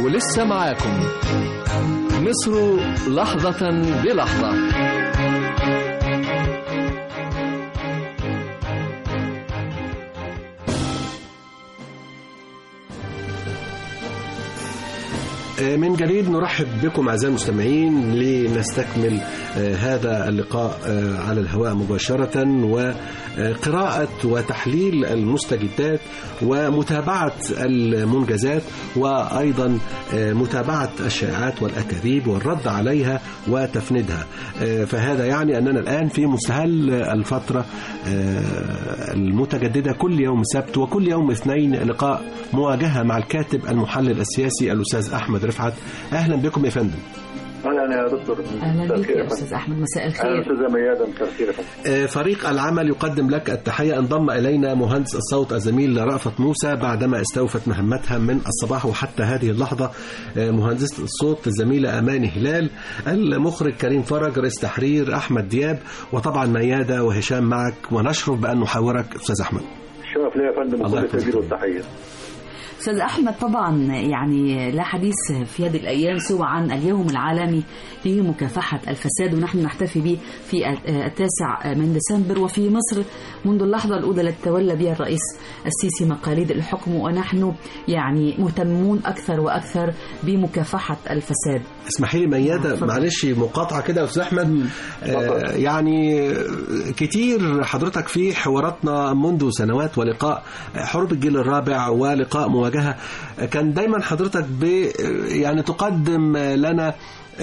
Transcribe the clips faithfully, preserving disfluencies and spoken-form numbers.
ولسه معاكم مصر لحظة بلحظة. من جديد نرحب بكم أعزائي المستمعين لنستكمل هذا اللقاء على الهواء مباشرة، وقراءة وتحليل المستجدات ومتابعة المنجزات، وأيضا متابعة الشائعات والأكاذيب والرد عليها وتفنيدها. فهذا يعني أننا الآن في مستهل الفترة المتجددة، كل يوم سبت وكل يوم اثنين لقاء مواجهة مع الكاتب المحلل السياسي الأستاذ أحمد رفعت. أهلا بكم يا فندم. اهلا يا دكتور. اهلا بك يا استاذ احمد، مساء الخير. اهلا استاذه ميادة، مساء الخير. فريق العمل يقدم لك التحيه. انضم الينا مهندس الصوت الزميل رأفت موسى بعدما استوفت مهمتها من الصباح وحتى هذه اللحظه مهندسه الصوت الزميله اماني هلال، المخرج كريم فرج، رئيس تحرير احمد دياب، وطبعا ميادة وهشام معك، ونشرف بان نحاورك استاذ احمد. الشرف لي يا فندم، وكل التقدير والتحيه. أستاذ أحمد، طبعا يعني لا حديث في هذه الأيام سوى عن اليوم العالمي لمكافحة الفساد، ونحن نحتفي به في التاسع من ديسمبر. وفي مصر منذ اللحظة الأولى التي تولى بها الرئيس السيسي مقاليد الحكم، ونحن يعني مهتمون أكثر وأكثر بمكافحة الفساد. اسمحي لي ميادة، معلش مقاطعة كده يا أستاذ أحمد. آه يعني كتير حضرتك في حواراتنا منذ سنوات ولقاء حروب الجيل الرابع ولقاء مواجهة، كان دايما حضرتك ب يعني تقدم لنا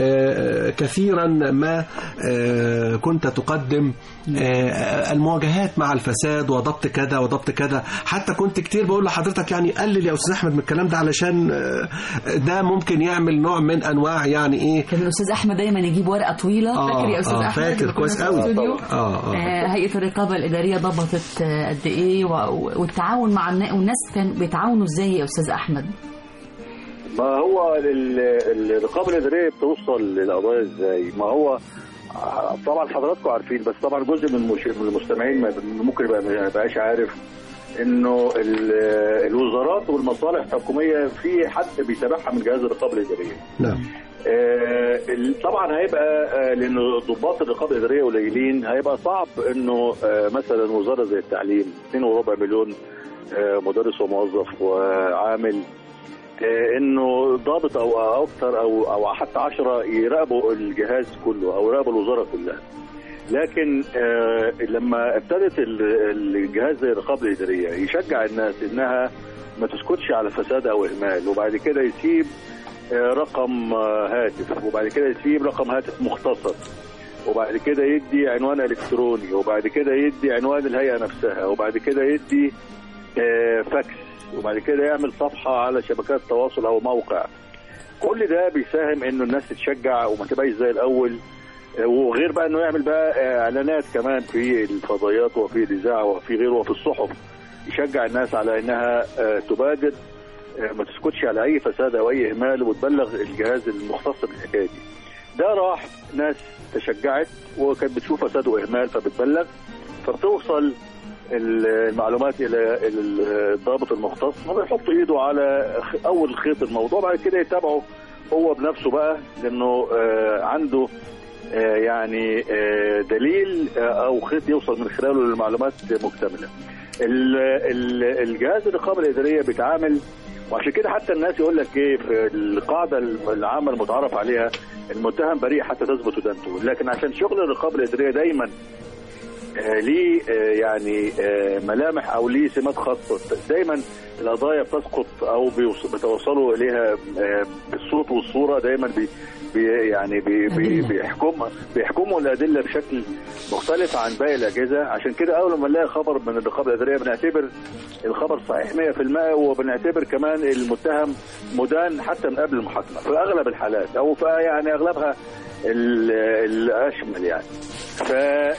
كثيرا ما كنت تقدم المواجهات مع الفساد وضبط كذا وضبط كذا. حتى كنت كتير بقول لحضرتك يعني قلل يا أستاذ أحمد من الكلام ده، علشان ده ممكن يعمل نوع من أنواع يعني إيه. كان الأستاذ أحمد دايما يجيب ورقة طويلة. آه فاكر يا أستاذ آه أحمد؟ فاكر كويس قوي. آه آه. هيئة الرقابة الإدارية ضبطت قد إيه، والتعاون مع الناس كان بيتعاونوا إزاي يا أستاذ أحمد؟ ما هو الرقابة الإدارية بتوصل للقضايا ازاي؟ ما هو طبعا حضراتكم عارفين، بس طبعا جزء من المستمعين ممكن يبقى ما يبقاش عارف انه الوزارات والمصالح الحكومية في حد بيتابعها من جهاز الرقابة الإدارية. نعم. آه طبعا هيبقى آه لأنه ضباط الرقابة الإدارية قليلين، هيبقى صعب انه آه مثلا وزارة زي التعليم اثنين وربع مليون آه مدرس وموظف وعامل، انه ضابط او اكثر او او حتى عشرة يراقبوا الجهاز كله او يراقبوا الوزاره كلها. لكن آه لما ابتدت الجهاز الرقابه الاداريه يشجع الناس انها ما تسكتش على فساد او اهمال، وبعد كده يسيب آه رقم آه هاتف، وبعد كده يسيب رقم هاتف مختصر، وبعد كده يدي عنوان الكتروني، وبعد كده يدي عنوان الهيئه نفسها، وبعد كده يدي آه فاكس، وبعد كده يعمل صفحة على شبكات التواصل أو موقع. كل ده بيساهم إنه الناس تتشجع وما تبقاش زي الأول، وغير بقى إنه يعمل بقى إعلانات كمان في الفضائيات وفي الإذاعة وفي غيره وفي الصحف، يشجع الناس على إنها تبادر، ما تسكتش على أي فساد أو أي إهمال، وتبلغ الجهاز المختص بالحكاية دي. ده راح ناس تشجعت وكانت بتشوف فساد وإهمال فبتبلغ، فبتوصل المعلومات الى الضابط المختص، هو يحط ايده على اول خيط الموضوع، بعد كده يتابعه هو بنفسه بقى، لانه عنده يعني دليل او خيط يوصل من خلاله للمعلومات مكتمله. الجهاز الرقابه الاداريه بيتعامل، وعشان كده حتى الناس يقول لك ايه في القاعده العامه المتعارف عليها، المتهم بريء حتى تثبت ادانته. لكن عشان شغل الرقابه الاداريه دايما آه ليه آه يعني آه ملامح او ليه سمات خاصه، دايما القضايا بتسقط او بتوصلوا اليها بالصوت والصوره، دايما بي بي يعني بي بي بيحكم بيحكموا الادله بشكل مختلف عن باقي الاجهزه. عشان كده اول ما نلاقي خبر من الرقابه الاداريه بنعتبر الخبر صحيح مية في المية، وبنعتبر كمان المتهم مدان حتى من قبل المحاكمه في اغلب الحالات، او في يعني اغلبها الاشمل يعني. ف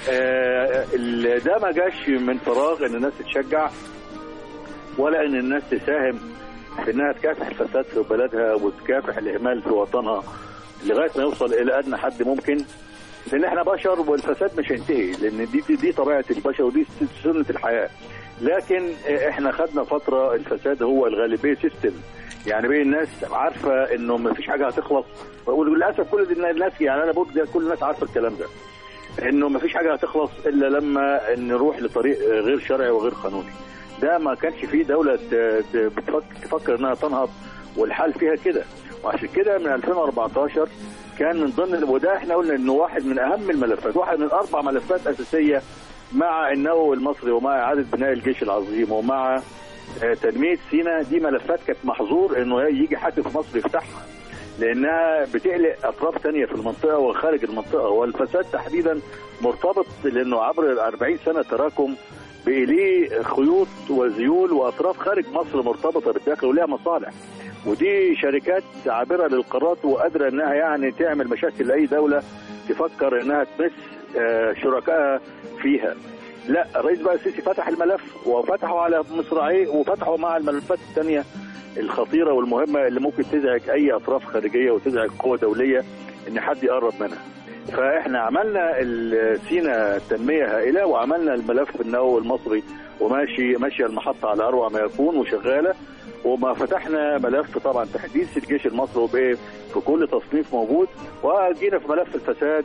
ده ما جاش من فراغ ان الناس تتشجع، ولا ان الناس تساهم في انها تكافح الفساد في بلدها وتكافح الاهمال في وطنها لغايه ما يوصل الى ادنى حد ممكن، لان احنا بشر والفساد مش هينتهي، لان دي دي, دي طبيعه البشر ودي سنه الحياه. لكن احنا خدنا فتره الفساد هو الغالبيه سيستم، يعني بين الناس عارفه انه ما فيش حاجه هتخلص، وللاسف كل الناس يعني انا بقول كل الناس عارفه الكلام ده، انه ما فيش حاجه هتخلص الا لما نروح لطريق غير شرعي وغير قانوني. ده ما كانش فيه دوله بتفكر انها تنهض والحال فيها كده. وعشان كده من ألفين وأربعتاشر كان من ضمن، وده احنا قلنا انه واحد من اهم الملفات، واحد من اربع ملفات اساسيه مع النووي المصري ومع اعاده بناء الجيش العظيم ومع تنميه سيناء. دي ملفات كانت محظور انه يجي حد في مصر يفتحها، لانها بتقلق اطراف ثانيه في المنطقه وخارج المنطقه. والفساد تحديدا مرتبط لانه عبر أربعين سنه تراكم بإليه خيوط وذيول واطراف خارج مصر مرتبطه بالداخل ولها مصالح، ودي شركات عابره للقارات وقادره انها يعني تعمل مشاكل لاي دوله تفكر انها تمس شركائها فيها. لا، الرئيس بقى السيسي فتح الملف وفتحه على مصراعيه وفتحه مع الملفات الثانيه الخطيره والمهمه اللي ممكن تزعج اي اطراف خارجيه وتزعج قوه دوليه ان حد يقرب منها. فاحنا عملنا سينا تنميه هائله، وعملنا الملف النووي المصري وماشي ماشيه المحطه على اروع ما يكون وشغاله، وما فتحنا ملف طبعا تحديث الجيش المصري وبايه في كل تصنيف موجود. وجينا في ملف الفساد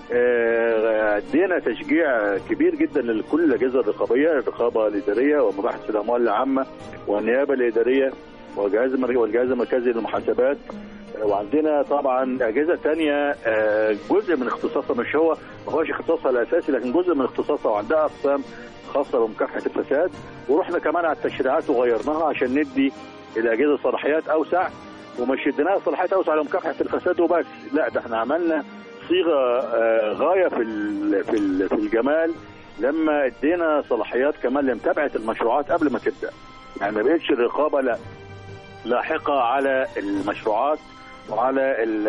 ادينا تشجيع كبير جدا لكل الاجهزه الرقابيه، الرقابه الاداريه ومباحث الاموال العامه والنيابه الاداريه والجهاز والجهاز المركزي للمحاسبات. وعندنا طبعا اجهزه ثانيه جزء من اختصاصها مش هو ما هوش اختصاصها الاساسي، لكن جزء من اختصاصها وعندها اقسام خاصه بمكافحه الفساد. ورحنا كمان على التشريعات وغيرناها عشان ندي الاجهزه صلاحيات اوسع، ومش اديناها صلاحيات اوسع لمكافحه الفساد وبس، لا ده احنا عملنا صيغه غايه في في في الجمال لما ادينا صلاحيات كمان لمتابعه المشروعات قبل ما تبدا. يعني ما بقتش الرقابه لا لاحقه على المشروعات وعلى ال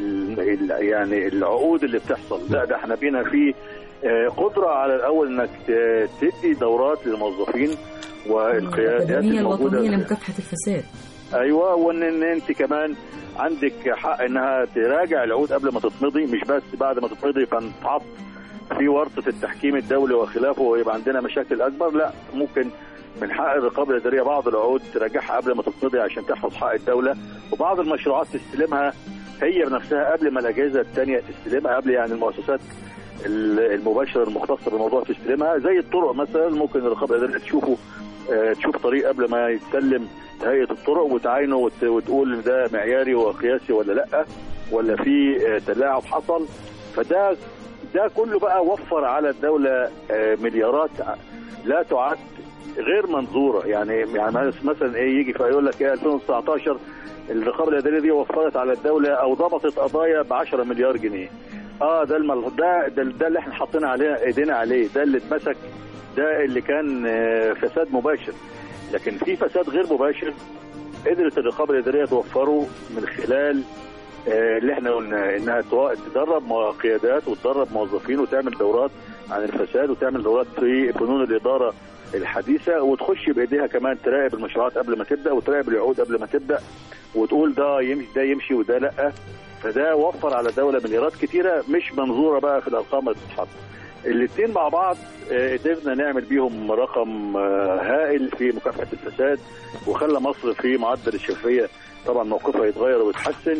ال يعني العقود اللي بتحصل، لا ده احنا بينا في قدره على الاول انك تدي دورات للموظفين والقيادات الموجوده الوطنيه لمكافحه الفساد. ايوه، وان ان انت كمان عندك حق انها تراجع العقود قبل ما تتمضي، مش بس بعد ما تتمضي فنتحط في ورطه التحكيم الدولي وخلافه ويبقى عندنا مشاكل اكبر. لا، ممكن من حق الرقابه الاداريه بعض العقود تراجعها قبل ما تتمضي عشان تحفظ حق الدوله، وبعض المشروعات تستلمها هي بنفسها قبل ما الاجهزه الثانيه تستلمها، قبل يعني المؤسسات المباشره المختصه بالموضوع تستلمها. زي الطرق مثلا، ممكن الرقابه الاداريه تشوفه تشوف طريق قبل ما يتسلم هيئه الطرق وتعاينه وتقول ده معياري وقياسي ولا لا، ولا في تلاعب حصل. فده ده كله بقى وفر على الدوله مليارات لا تعد غير منظوره. يعني يعني مثلا ايه يجي فيقول لك ايه ألفين وتسعتاشر الرقابه الاداريه دي وفرت على الدوله او ضبطت قضايا ب عشرة مليار جنيه. اه ده المل... ده, ده ده اللي احنا حاطين عليه ايدينا عليه، ده اللي اتمسك، ده اللي كان فساد مباشر. لكن في فساد غير مباشر قدرت الرقابه الاداريه توفره من خلال اللي احنا قلنا انها تدرب قيادات وتدرب موظفين وتعمل دورات عن الفساد وتعمل دورات في فنون الاداره الحديثه، وتخش بايديها كمان تراقب المشروعات قبل ما تبدا وتراقب العقود قبل ما تبدا وتقول ده يمشي ده يمشي وده لا. فده وفر على الدوله مليارات كتيره مش منظوره بقى في الارقام اللي بتتحط. الاثنين مع بعض قدرنا نعمل بيهم رقم هائل في مكافحه الفساد، وخلى مصر في معدل الشفافيه طبعا موقفها يتغير ويتحسن،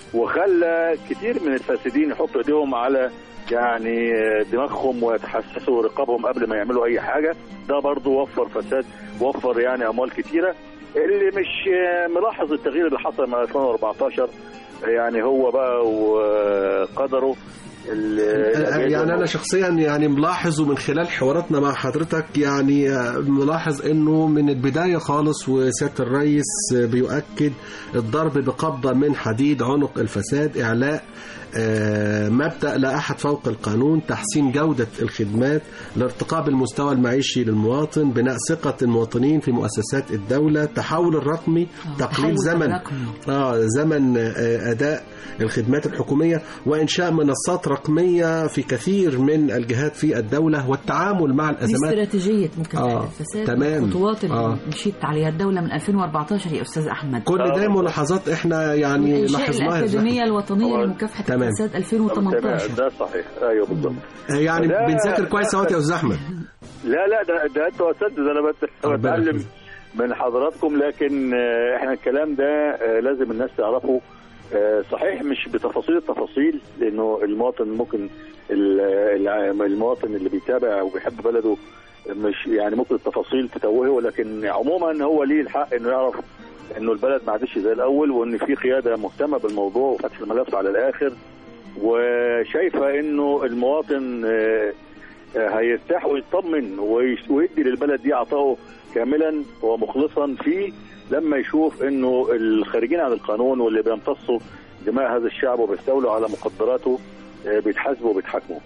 وخلى كتير من الفاسدين يحطوا ايديهم على يعني دماغهم ويتحسسوا رقابهم قبل ما يعملوا اي حاجه. ده برضو وفر فساد، وفر يعني اموال كتيره. اللي مش ملاحظ التغيير اللي حصل من ألفين وأربعتاشر يعني هو بقى وقدره. يعني أنا شخصيا يعني ملاحظ ومن خلال حواراتنا مع حضرتك يعني ملاحظ أنه من البداية خالص وسيادة الرئيس بيؤكد الضرب بقبضة من حديد عنق الفساد، إعلاء مبدأ لا أحد فوق القانون، تحسين جودة الخدمات، الارتقاء بالمستوى المعيشي للمواطن، بناء ثقة المواطنين في مؤسسات الدولة، تحول الرقمي، تقليل زمن آه زمن أداء الخدمات الحكومية، وإنشاء منصات رقمية في كثير من الجهات في الدولة، والتعامل مع الأزمات. دي استراتيجية مكافحة آه الفساد، تمام. الخطوات اللي آه. مشيت عليها الدولة من ألفين وأربعتاشر يا أستاذ أحمد. كل ده ملاحظات إحنا يعني لاحظناها. الأكاديمية الوطنية لمكافحة الفساد ألفين وثمانية عشر. ده صحيح، أيوه بالضبط. يعني بنذاكر كويس أهوت يا أستاذ أحمد. لا لا ده ده أنتوا أساتذة، أنا بتعلم من حضراتكم، لكن احنا الكلام ده لازم الناس تعرفه. صحيح مش بتفاصيل التفاصيل، لانه المواطن ممكن المواطن اللي بيتابع وبيحب بلده مش يعني ممكن التفاصيل تتوهه، ولكن عموما هو ليه الحق انه يعرف انه البلد ما عادش زي الاول، وان في قياده مهتمه بالموضوع وفتح الملف على الاخر، وشايفه انه المواطن هيرتاح ويطمن ويدي للبلد دي عطائه كاملا ومخلصا فيه لما يشوف انه الخارجين عن القانون واللي بيمتصوا دماء هذا الشعب وبيستولوا على مقدراته بيتحاسبوا وبيتحاكموا.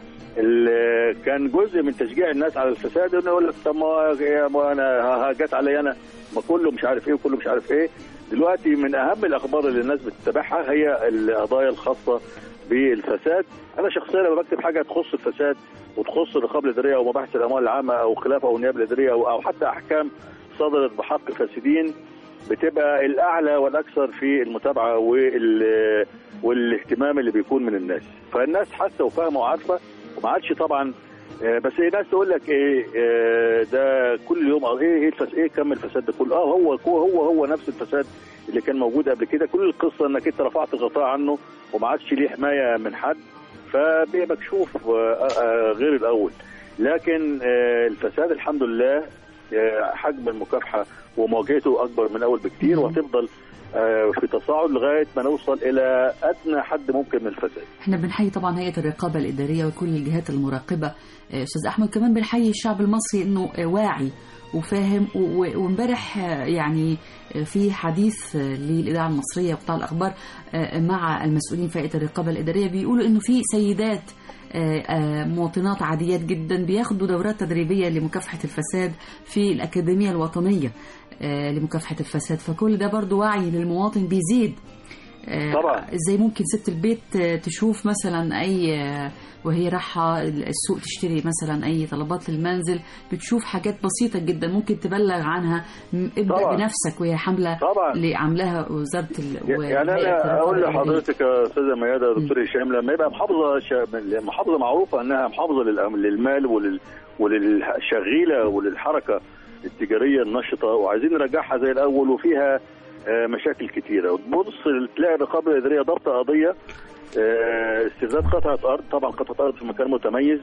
كان جزء من تشجيع الناس على الفساد انه يقول لك طب ما انا جت علي انا، ما كله مش عارف ايه وكله مش عارف ايه. دلوقتي من اهم الاخبار اللي الناس بتتابعها هي القضايا الخاصه بالفساد. انا شخصيا لما بكتب حاجه تخص الفساد وتخص الرقابه الاداريه ومباحث الاموال العامه او خلافه او النيابه الاداريه او حتى احكام صدرت بحق الفاسدين، بتبقى الاعلى والاكثر في المتابعه وال والاهتمام اللي بيكون من الناس. فالناس حاسه وفاهمه وعارفه، وما عادش طبعا بس ايه ناس تقول لك ايه ده كل يوم ايه ايه الفساد، ايه كم الفساد ده كله. اه هو هو هو نفس الفساد اللي كان موجود قبل كده. كل القصه انك انت رفعت الغطاء عنه وما عادش ليه حمايه من حد، فبقى مكشوف غير الاول. لكن الفساد الحمد لله حجم المكافحه ومواجهته اكبر من اول بكتير، وهتفضل في تصاعد لغايه ما نوصل الى ادنى حد ممكن من الفساد. احنا بنحيي طبعا هيئه الرقابه الاداريه وكل الجهات المراقبه استاذ احمد، كمان بنحيي الشعب المصري انه واعي وفاهم. وامبارح يعني في حديث للاذاعه المصريه وقطاع الاخبار مع المسؤولين في هيئه الرقابه الاداريه بيقولوا انه في سيدات مواطنات عاديات جدا بياخدوا دورات تدريبيه لمكافحه الفساد في الاكاديميه الوطنيه لمكافحه الفساد. فكل ده برضو وعي للمواطن بيزيد. طبعا ازاي ممكن ست البيت تشوف مثلا اي وهي رايحه السوق تشتري مثلا اي طلبات للمنزل، بتشوف حاجات بسيطه جدا ممكن تبلغ عنها. ابدا طبعا بنفسك وهي حمله اللي عاملاها وزاره ال... يعني انا اقول لحضرتك يا استاذه ميادة يا دكتور هشام، لما يبقى محافظه ش... محافظه معروفه انها محافظه للمال ولل... وللشغيله وللحركه التجاريه النشطه، وعايزين نرجعها زي الاول وفيها مشاكل كتيره، وتبص تلاقي الرقابه الاداريه ضبط قضيه استرداد قطعه ارض، طبعا قطعه ارض في مكان متميز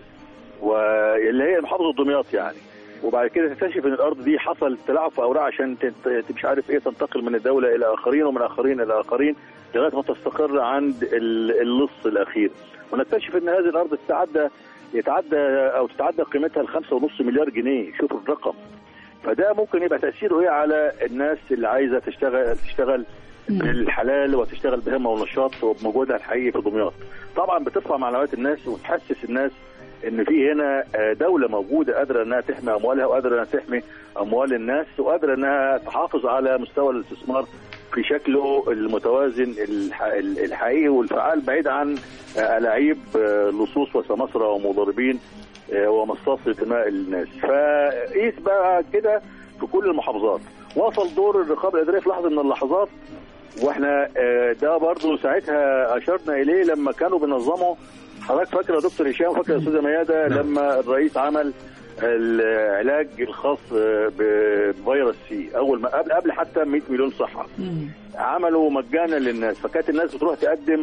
واللي هي محافظه دمياط يعني، وبعد كده تكتشف ان الارض دي حصل تلاعب في اوراق عشان مش عارف ايه تنتقل من الدوله الى اخرين ومن اخرين الى اخرين لغايه ما تستقر عند اللص الاخير، ونكتشف ان هذه الارض تتعدى يتعدى او تتعدى قيمتها ل خمسة ونص مليار جنيه. شوف الرقم. فده ممكن يبقى تاثيره ايه على الناس اللي عايزه تشتغل تشتغل بالحلال وتشتغل بهمه ونشاط وبمجهودها الحقيقي في دمياط. طبعا بترفع معنويات الناس وتحسس الناس ان في هنا دوله موجوده قادره انها تحمي اموالها وقادره انها تحمي اموال الناس وقادره انها تحافظ على مستوى الاستثمار في شكله المتوازن الحقيقي والفعال، بعيد عن الاعيب لصوص وسماسره ومضاربين ومصاص دماء الناس. فقيس بقى كده في كل المحافظات. وصل دور الرقابه الاداريه في لحظه من اللحظات، واحنا ده برضو ساعتها اشرنا اليه لما كانوا بينظموا. حضرتك فاكر يا دكتور هشام، فاكر يا استاذه ميادة لما الرئيس عمل العلاج الخاص بفيروس سي، اول ما قبل قبل حتى مئة مليون صحه عملوا مجانا للناس، فكانت الناس بتروح تقدم،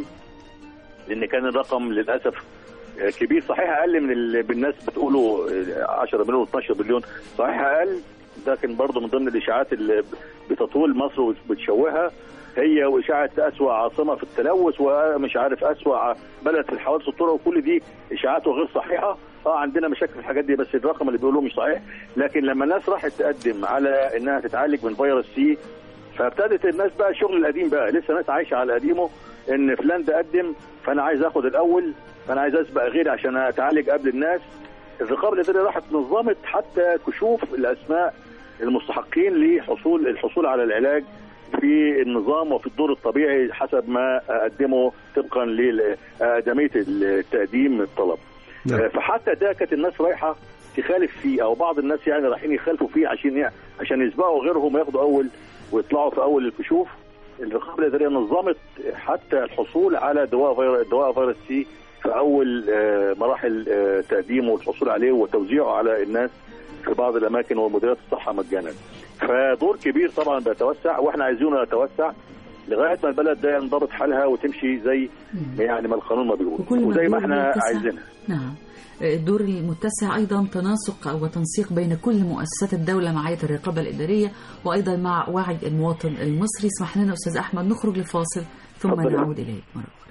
لان كان الرقم للاسف كبير. صحيح اقل من اللي بالناس بتقولوا عشرة مليون واثناشر مليون، صحيح اقل، لكن برضه من ضمن الاشاعات اللي بتطول مصر وبتشوهها هي واشاعه اسوأ عاصمه في التلوث ومش عارف اسوأ بلد في الحوادث الطرق، وكل دي اشاعات غير صحيحه. اه عندنا مشاكل في الحاجات دي، بس الرقم اللي بيقولوه مش صحيح. لكن لما الناس راحت تقدم على انها تتعالج من فيروس سي، فابتدت الناس بقى الشغل القديم بقى، لسه ناس عايشه على قديمه، ان فلان ده قدم فانا عايز اخد الاول، فانا عايز اسبق غيري عشان اتعالج قبل الناس. الرقابه الاداريه راحت نظمت حتى كشوف الاسماء المستحقين لحصول الحصول على العلاج في النظام وفي الدور الطبيعي حسب ما قدموا طبقا لأدمية التقديم الطلب. نعم. فحتى ده كانت الناس رايحه تخالف فيه، او بعض الناس يعني رايحين يخالفوا فيه عشان عشان يسبقوا غيرهم وياخدوا اول ويطلعوا في اول الكشوف. الرقابه الاداريه نظمت حتى الحصول على دواء فيروس دواء فيروس سي في اول مراحل تقديمه والحصول عليه وتوزيعه على الناس في بعض الاماكن ومديريات الصحه مجانا. فدور كبير طبعا بيتوسع، واحنا عايزينه يتوسع لغايه ما البلد ده ينضبط حالها وتمشي زي يعني ما القانون ما بيقول وزي ما احنا عايزينها. نعم. الدور المتسع أيضا تناسق وتنسيق بين كل مؤسسات الدولة مع هيئة الرقابة الإدارية وأيضا مع وعي المواطن المصري. اسمح لنا أستاذ أحمد نخرج لفاصل ثم نعود إليك مرة أخرى.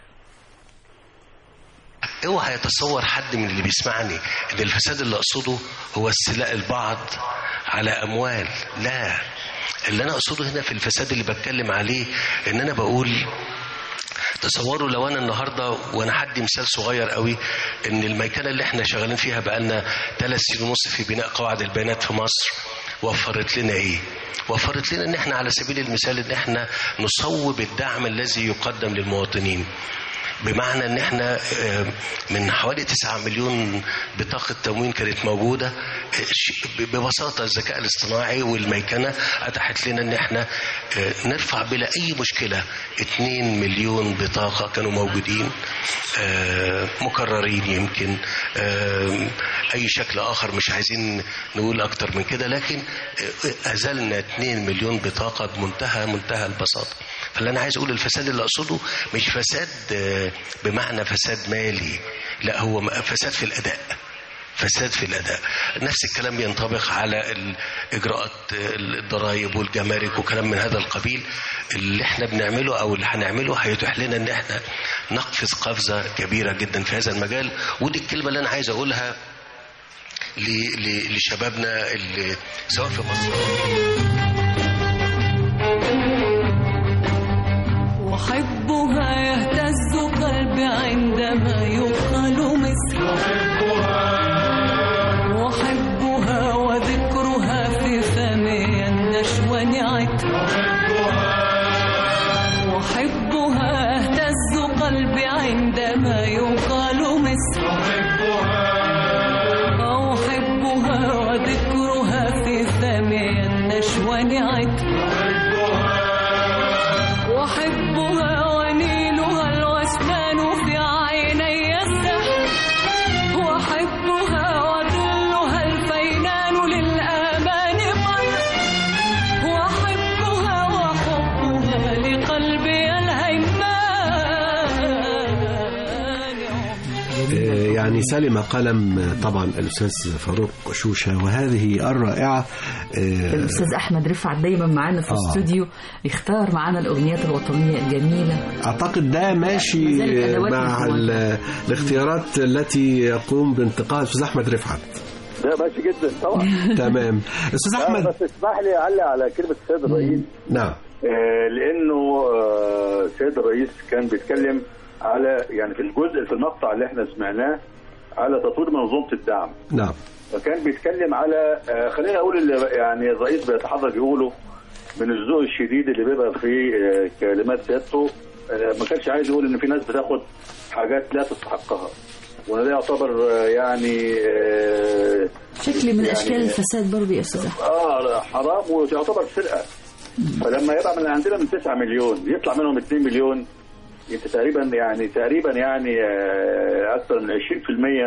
اوعى يتصور حد من اللي بيسمعني ان الفساد اللي اقصده هو استيلاء البعض على اموال. لا، اللي انا اقصده هنا في الفساد اللي بتكلم عليه ان انا بقول تصوروا لو انا النهارده وانا حدي مثال صغير قوي ان الميكنه اللي احنا شغالين فيها بقالنا ثلاث سنين ونص في بناء قواعد البيانات في مصر وفرت لنا ايه؟ وفرت لنا ان احنا على سبيل المثال ان احنا نصوب الدعم الذي يقدم للمواطنين. بمعنى ان احنا من حوالي تسعة مليون بطاقة تموين كانت موجودة، ببساطة الذكاء الاصطناعي والميكنة اتاحت لنا ان احنا نرفع بلا اي مشكلة اتنين مليون بطاقة كانوا موجودين مكررين، يمكن اي شكل اخر مش عايزين نقول اكتر من كده، لكن ازلنا اتنين مليون بطاقة بمنتهى منتهى البساطة. فاللي انا عايز اقول الفساد اللي اقصده مش فساد بمعنى فساد مالي، لا هو فساد في الاداء، فساد في الاداء. نفس الكلام ينطبق على اجراءات الضرائب والجمارك وكلام من هذا القبيل. اللي احنا بنعمله او اللي هنعمله هيتيح لنا ان احنا نقفز قفزه كبيره جدا في هذا المجال. ودي الكلمه اللي انا عايز اقولها لشبابنا اللي سواء في مصر. أحبها يهتز قلبي عندما يقال مصر، أحبها وذكرها في فمي النشوى نعت، أحبها يهتز قلبي عندما يقال مصر، أحبها وذكرها في فمي النشوى نعت، أحبها ونيلها الوسمان في عيني السحر، وأحبها وظلها الفينان للآمان قرر، وأحبها وحبها لقلبي الهيمان. يعني سلم قلم طبعا الأستاذ فاروق شوشة وهذه الرائعة. الأستاذ أحمد رفعت دايما معانا في الاستوديو يختار معانا الأغنيات الوطنية الجميلة. أعتقد ده ماشي مع الاختيارات التي يقوم بانتقاء الأستاذ أحمد رفعت. ده ماشي جدا طبعا. تمام. أستاذ أحمد بس اسمح لي أعلق على كلمة السيد الرئيس. نعم. آه لأنه السيد آه الرئيس كان بيتكلم على يعني في الجزء في المقطع اللي احنا سمعناه على تطوير منظومة الدعم. نعم. فكان بيتكلم على آه خلينا اقول اللي يعني الرئيس بيتحرى بيقوله من الذوق الشديد اللي بيبقى في آه كلمات سيادته. آه ما كانش عايز يقول ان في ناس بتاخد حاجات لا تستحقها، وده يعتبر آه يعني آه شكل من يعني اشكال الفساد برضه يا استاذ احمد. اه حرام ويعتبر سرقه. فلما يبقى من عندنا من تسعة مليون يطلع منهم اتنين مليون، انت تقريبا يعني تقريبا يعني آه اكثر من عشرين بالمئة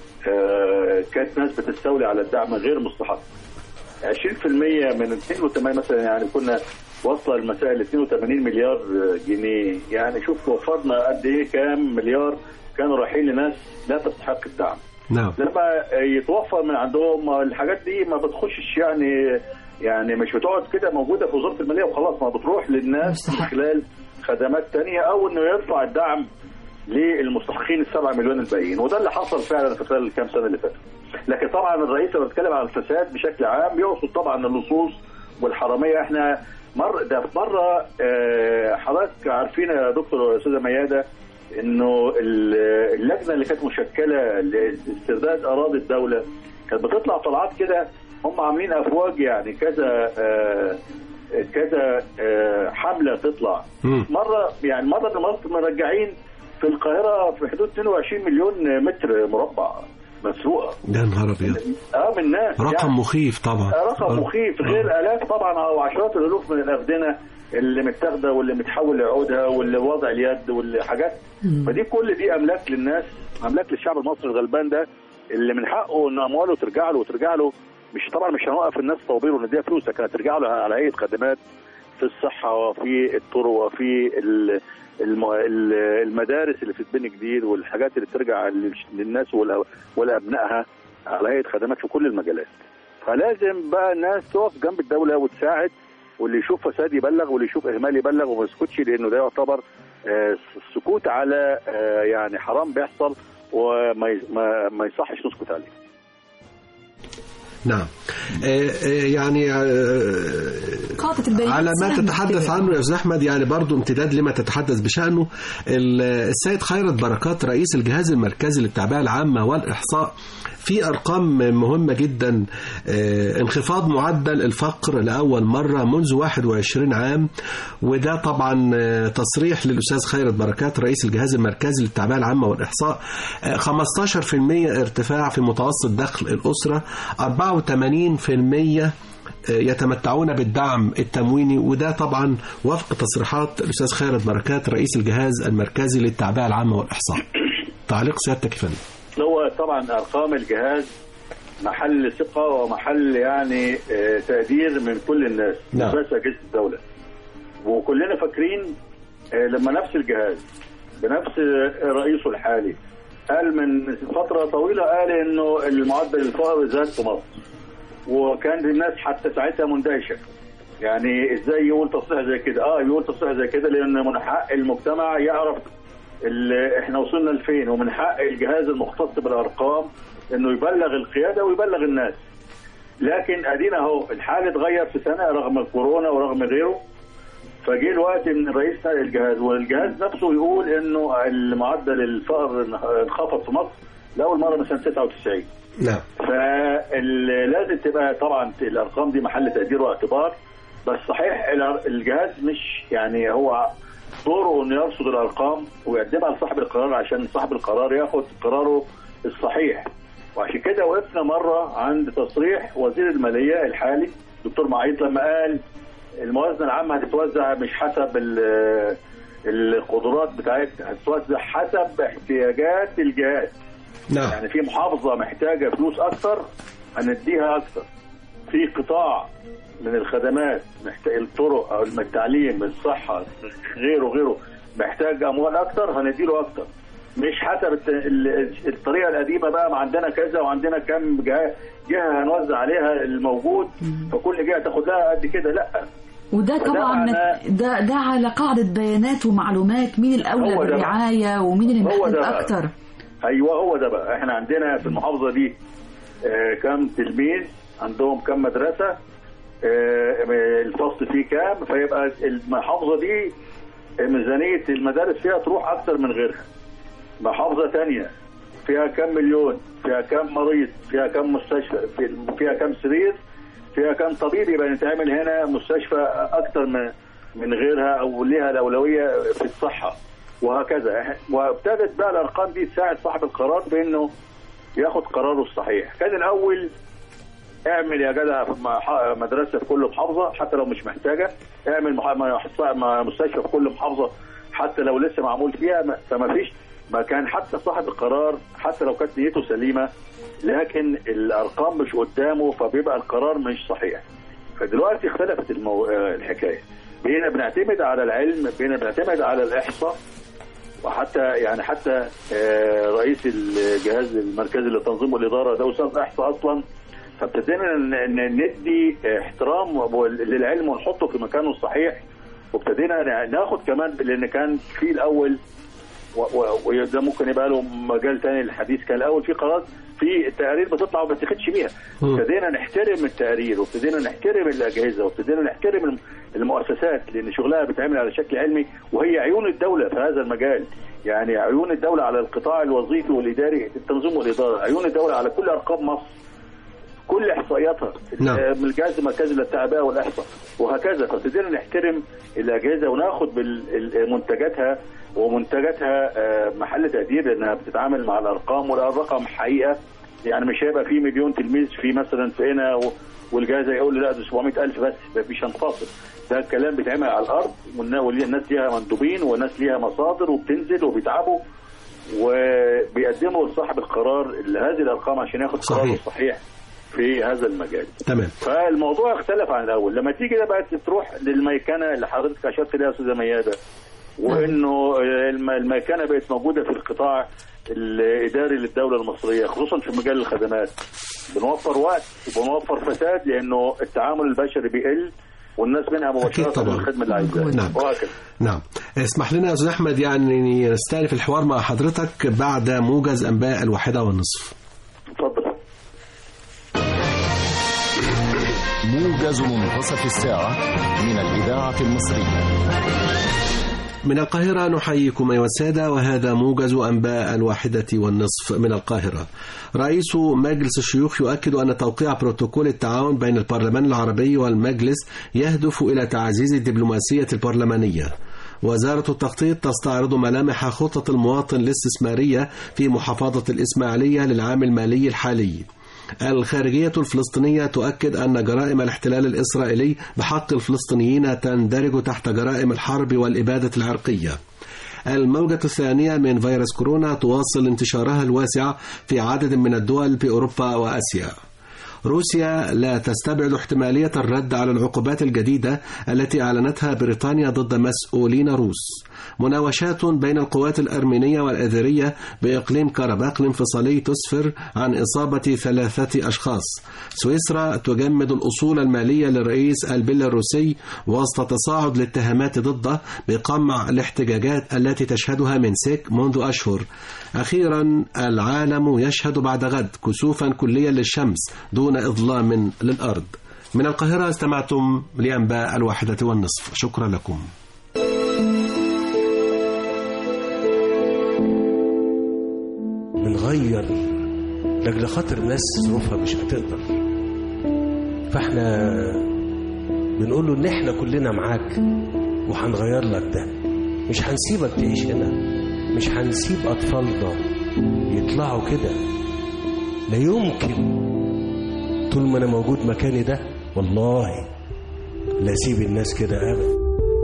آه كانت ناس بتستولي على الدعم غير مستحق. عشرين بالمئة من اثنين وثمانين مثلا يعني كنا وصل المسائل اثنين وثمانين مليار جنيه. يعني شوف وفرنا قد ايه، كام مليار كانوا رايحين لناس لا تستحق الدعم. نعم. لما يتوفر من عندهم الحاجات دي ما بتخشش يعني يعني مش بتقعد كده موجوده في وزاره الماليه وخلاص، ما بتروح للناس من خلال خدمات تانية او انه يرفع الدعم للمستحقين السبعة مليون الباقيين. وده اللي حصل فعلا في خلال الكام سنه اللي فاتوا. لكن طبعا الرئيس لما بيتكلم عن الفساد بشكل عام يقصد طبعا اللصوص والحراميه. احنا مر ده في مره آه حضرتك عارفين يا دكتور استاذه مياده انه اللجنه اللي كانت مشكله لاسترداد اراضي الدوله كانت بتطلع طلعات كده، هم عاملين افواج يعني كذا آه كذا آه حمله تطلع مره يعني مره مصر مرجعين في القاهره في حدود اثنين وعشرين مليون متر مربع مسروقه. ده نهار ابيض. اه من الناس رقم يعني مخيف طبعا. رقم مخيف غير الاف طبعا او عشرات الالوف من الافدنه اللي متاخده واللي متحول لعقودها واللي وضع اليد واللي حاجات. فدي كل دي املاك للناس، املاك للشعب المصري الغلبان ده اللي من حقه ان امواله ترجع له وترجع له. مش طبعا مش هنوقف الناس توبير ونديها فلوس، لكن هترجع له على هيئه خدمات في الصحه وفي الطرق وفي المدارس اللي بتتبني جديد والحاجات اللي ترجع للناس ولابنائها على هيئه خدمات في كل المجالات. فلازم بقى الناس تقف جنب الدوله وتساعد، واللي يشوف فساد يبلغ واللي يشوف اهمال يبلغ وما يسكتش، لانه ده يعتبر سكوت على يعني حرام بيحصل وما ما يصحش نسكت عليه. نعم. يعني على ما تتحدث عنه يا أستاذ أحمد، يعني برضو امتداد لما تتحدث بشأنه، السيد خيرت بركات رئيس الجهاز المركزي للتعبئة العامة والإحصاء في أرقام مهمة جدا. انخفاض معدل الفقر لأول مرة منذ واحد وعشرين عام، وده طبعا تصريح للأستاذ خيرت بركات رئيس الجهاز المركزي للتعبئة العامة والإحصاء. خمسة عشر بالمئة ارتفاع في متوسط دخل الأسرة، أربعة وثمانين بالمئة يتمتعون بالدعم التمويني، وده طبعا وفق تصريحات الأستاذ خيرت بركات رئيس الجهاز المركزي للتعبئة العامة والإحصاء. تعليق سيادتك يا فندم؟ هو طبعا ارقام الجهاز محل ثقه ومحل يعني تقدير من كل الناس، مش بس اجهزه الدوله. وكلنا فاكرين لما نفس الجهاز بنفس رئيسه الحالي قال من فتره طويله، قال انه المعدل الفقر زاد في مصر، وكان الناس حتى ساعتها مندهشه، يعني ازاي يقول تصريح زي كده؟ اه يقول تصريح زي كده لان من حق المجتمع يعرف اللي احنا وصلنا لفين، ومن حق الجهاز المختص بالارقام انه يبلغ القياده ويبلغ الناس. لكن ادينا اهو الحال اتغير في سنه رغم الكورونا ورغم غيره، فجه الوقت ان رئيس الجهاز والجهاز نفسه يقول انه المعدل الفقر انخفض في مصر لاول مره من سنه تسعة وتسعين. نعم. فلازم تبقى طبعا الارقام دي محل تقدير واعتبار، بس صحيح الجهاز مش يعني هو دوره انه يرصد الارقام ويقدمها لصاحب القرار عشان صاحب القرار ياخد قراره الصحيح. وعشان كده وقفنا مره عند تصريح وزير الماليه الحالي دكتور معيط لما قال الموازنه العامه هتتوزع مش حسب القدرات بتاعتها، هتتوزع حسب احتياجات الجهات. نعم. يعني في محافظه محتاجه فلوس اكتر هنديها اكتر، في قطاع من الخدمات محتاج الطرق او التعليم الصحه غيره غيره محتاج اموال اكتر هنديله اكتر، مش حسب الطريقه القديمه بقى ما عندنا كذا وعندنا كم جهه جهه هنوزع عليها الموجود فكل جهه تاخد لها قد كده، لا. وده طبعا ده ده على قاعده بيانات ومعلومات مين الاولى بالرعايه ومين اللي محتاج اكتر. ايوه هو ده بقى. احنا عندنا في المحافظه دي آه كم تلميذ، عندهم كم مدرسه، آه الفصل فيه كام، فيبقى المحافظه دي ميزانيه المدارس فيها تروح اكتر من غيرها. محافظه ثانيه فيها كم مليون، فيها كم مريض، فيها كم مستشفى، فيها كم سرير، فيها كم طبيب، يبقى نتعمل هنا مستشفى اكتر من من غيرها او ليها الاولويه في الصحه وهكذا. وابتدت بقى الارقام دي تساعد صاحب القرار بانه ياخد قراره الصحيح. كان الاول اعمل يا جدع مدرسه في كل محافظه حتى لو مش محتاجه، اعمل مستشفى في كل محافظه حتى لو لسه معمول فيها، فما فيش ما كان حتى صاحب القرار حتى لو كانت نيته سليمه لكن الارقام مش قدامه فبيبقى القرار مش صحيح. فدلوقتي اختلفت المو... الحكايه، بقينا بنعتمد على العلم، بقينا بنعتمد على الاحصاء، وحتى يعني حتى رئيس الجهاز المركزي للتنظيم والاداره ده استاذ احصاء اصلا، فابتدينا ندي احترام للعلم ونحطه في مكانه الصحيح، وابتدينا ناخد كمان لان كان في الاول وده ممكن يبقى له مجال تاني للحديث، كان الاول في قرارات في تقارير بتطلع وما بتاخدش بيها، ابتدينا نحترم التقارير وابتدينا نحترم الاجهزه وابتدينا نحترم المؤسسات لان شغلها بيتعمل على شكل علمي، وهي عيون الدوله في هذا المجال. يعني عيون الدوله على القطاع الوظيفي والاداري التنظيم والاداره، عيون الدوله على كل ارقام مصر كل احصائياتها من الجهاز المركزي للتعبئه والاحصاء وهكذا. فابتدينا نحترم الاجهزه وناخد بمنتجاتها ومنتجاتها محل تقدير لانها بتتعامل مع الارقام، والارقام حقيقه يعني مش هيبقى في مليون تلميذ في مثلا في هنا والجهاز يقول لي لا ده سبعمائة ألف بس مش هنفاصل. ده الكلام بيتعمل على الارض والناس ليها مندوبين وناس ليها مصادر وبتنزل وبيتعبوا وبيقدموا لصاحب القرار هذه الارقام عشان ياخد قرار صحيح في هذا المجال. تمام. فالموضوع اختلف عن الاول. لما تيجي ده بقى تروح للميكنه اللي حضرتك اشرت ليها يا استاذه مياده، وانه الميكنه بقت موجوده في القطاع الاداري للدوله المصريه خصوصا في مجال الخدمات. بنوفر وقت وبنوفر فساد لانه التعامل البشري بيقل والناس منها مباشره للخدمه اللي عايزاها. نعم. نعم. اسمح لنا يا استاذ احمد يعني نستأنف الحوار مع حضرتك بعد موجز انباء الواحده والنصف. اتفضل. موجز منتصف الساعه من الاذاعه المصريه. من القاهرة نحييكم أيها السادة، وهذا موجز أنباء الواحدة والنصف من القاهرة. رئيس مجلس الشيوخ يؤكد أن توقيع بروتوكول التعاون بين البرلمان العربي والمجلس يهدف إلى تعزيز الدبلوماسية البرلمانية. وزارة التخطيط تستعرض ملامح خطة المواطن الاستثمارية في محافظة الإسماعيلية للعام المالي الحالي. الخارجية الفلسطينية تؤكد أن جرائم الاحتلال الإسرائيلي بحق الفلسطينيين تندرج تحت جرائم الحرب والإبادة العرقية. الموجة الثانية من فيروس كورونا تواصل انتشارها الواسع في عدد من الدول في أوروبا وآسيا. روسيا لا تستبعد احتمالية الرد على العقوبات الجديدة التي أعلنتها بريطانيا ضد مسؤولين روس. مناوشات بين القوات الأرمينية والأذرية بإقليم كاراباخ الانفصالي تسفر عن إصابة ثلاثة أشخاص. سويسرا تجمد الأصول المالية للرئيس البيلاروسي وسط تصاعد الاتهامات ضده بقمع الاحتجاجات التي تشهدها مينسك منذ أشهر. أخيرا العالم يشهد بعد غد كسوفا كليا للشمس دون إظلام للأرض. من القاهرة استمعتم لأنباء الواحدة والنصف. شكرا لكم. بنغير لأجل خاطر الناس ظروفها مش هتقدر، فاحنا بنقول له ان احنا كلنا معاك وهنغير لك ده. مش هنسيبك تعيش هنا، مش هنسيب اطفالنا يطلعوا كده، لا يمكن. طول ما انا موجود مكاني ده والله لا اسيب الناس كده ابدا.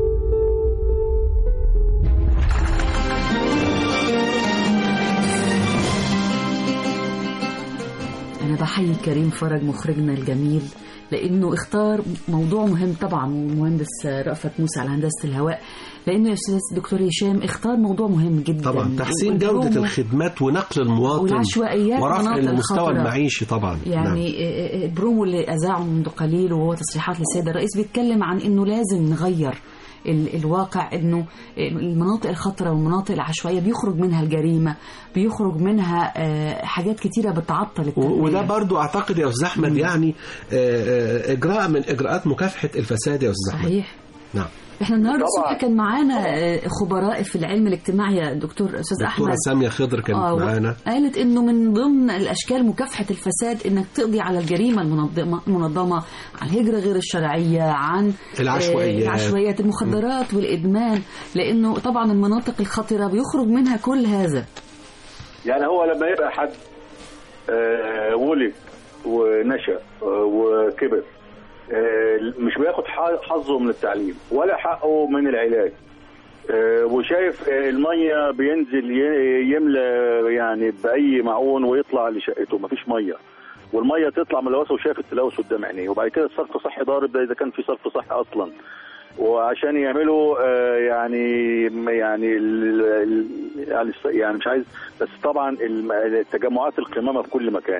أنا بحيي كريم فرج مخرجنا الجميل لأنه اختار موضوع مهم طبعا، والمهندس رأفت موسى على هندسة الهواء، لأنه يا أستاذ دكتور هشام اختار موضوع مهم جدا طبعا، تحسين جودة الخدمات ونقل المواطن والعشوائيات ورفع المستوى المعيشي طبعا. يعني نعم. برومو اللي أذاعه منذ قليل وهو تصريحات للسيد الرئيس بيتكلم عن أنه لازم نغير الواقع، انه المناطق الخطره والمناطق العشوائيه بيخرج منها الجريمه، بيخرج منها حاجات كتيره بتعطل التنميه. وده برضو اعتقد يا استاذ احمد يعني اجراء من اجراءات مكافحه الفساد يا استاذ احمد. صحيح. نعم. احنا النهارده الصبح كان معانا خبراء في العلم الاجتماعي يا دكتور استاذ احمد، دكتوره ساميه خضر كانت آه معانا، قالت انه من ضمن الاشكال مكافحه الفساد انك تقضي على الجريمه المنظمه المنظمه، عن الهجره غير الشرعيه، عن العشوائيات العشوائيات المخدرات م. والادمان، لانه طبعا المناطق الخطره بيخرج منها كل هذا. يعني هو لما يبقى حد آه ولد ونشأ آه وكبر مش بياخد حظه من التعليم ولا حقه من العلاج، وشايف المية بينزل يملى يعني بأي معون ويطلع لشقته مفيش مية، والمية تطلع ملوثة وشايف التلوث قدام عينيه، وبعد كده الصرف صحي ضارب ده إذا كان في صرف صحي أصلا، وعشان يعملوا يعني يعني يعني مش عايز، بس طبعا التجمعات القمامة في كل مكان،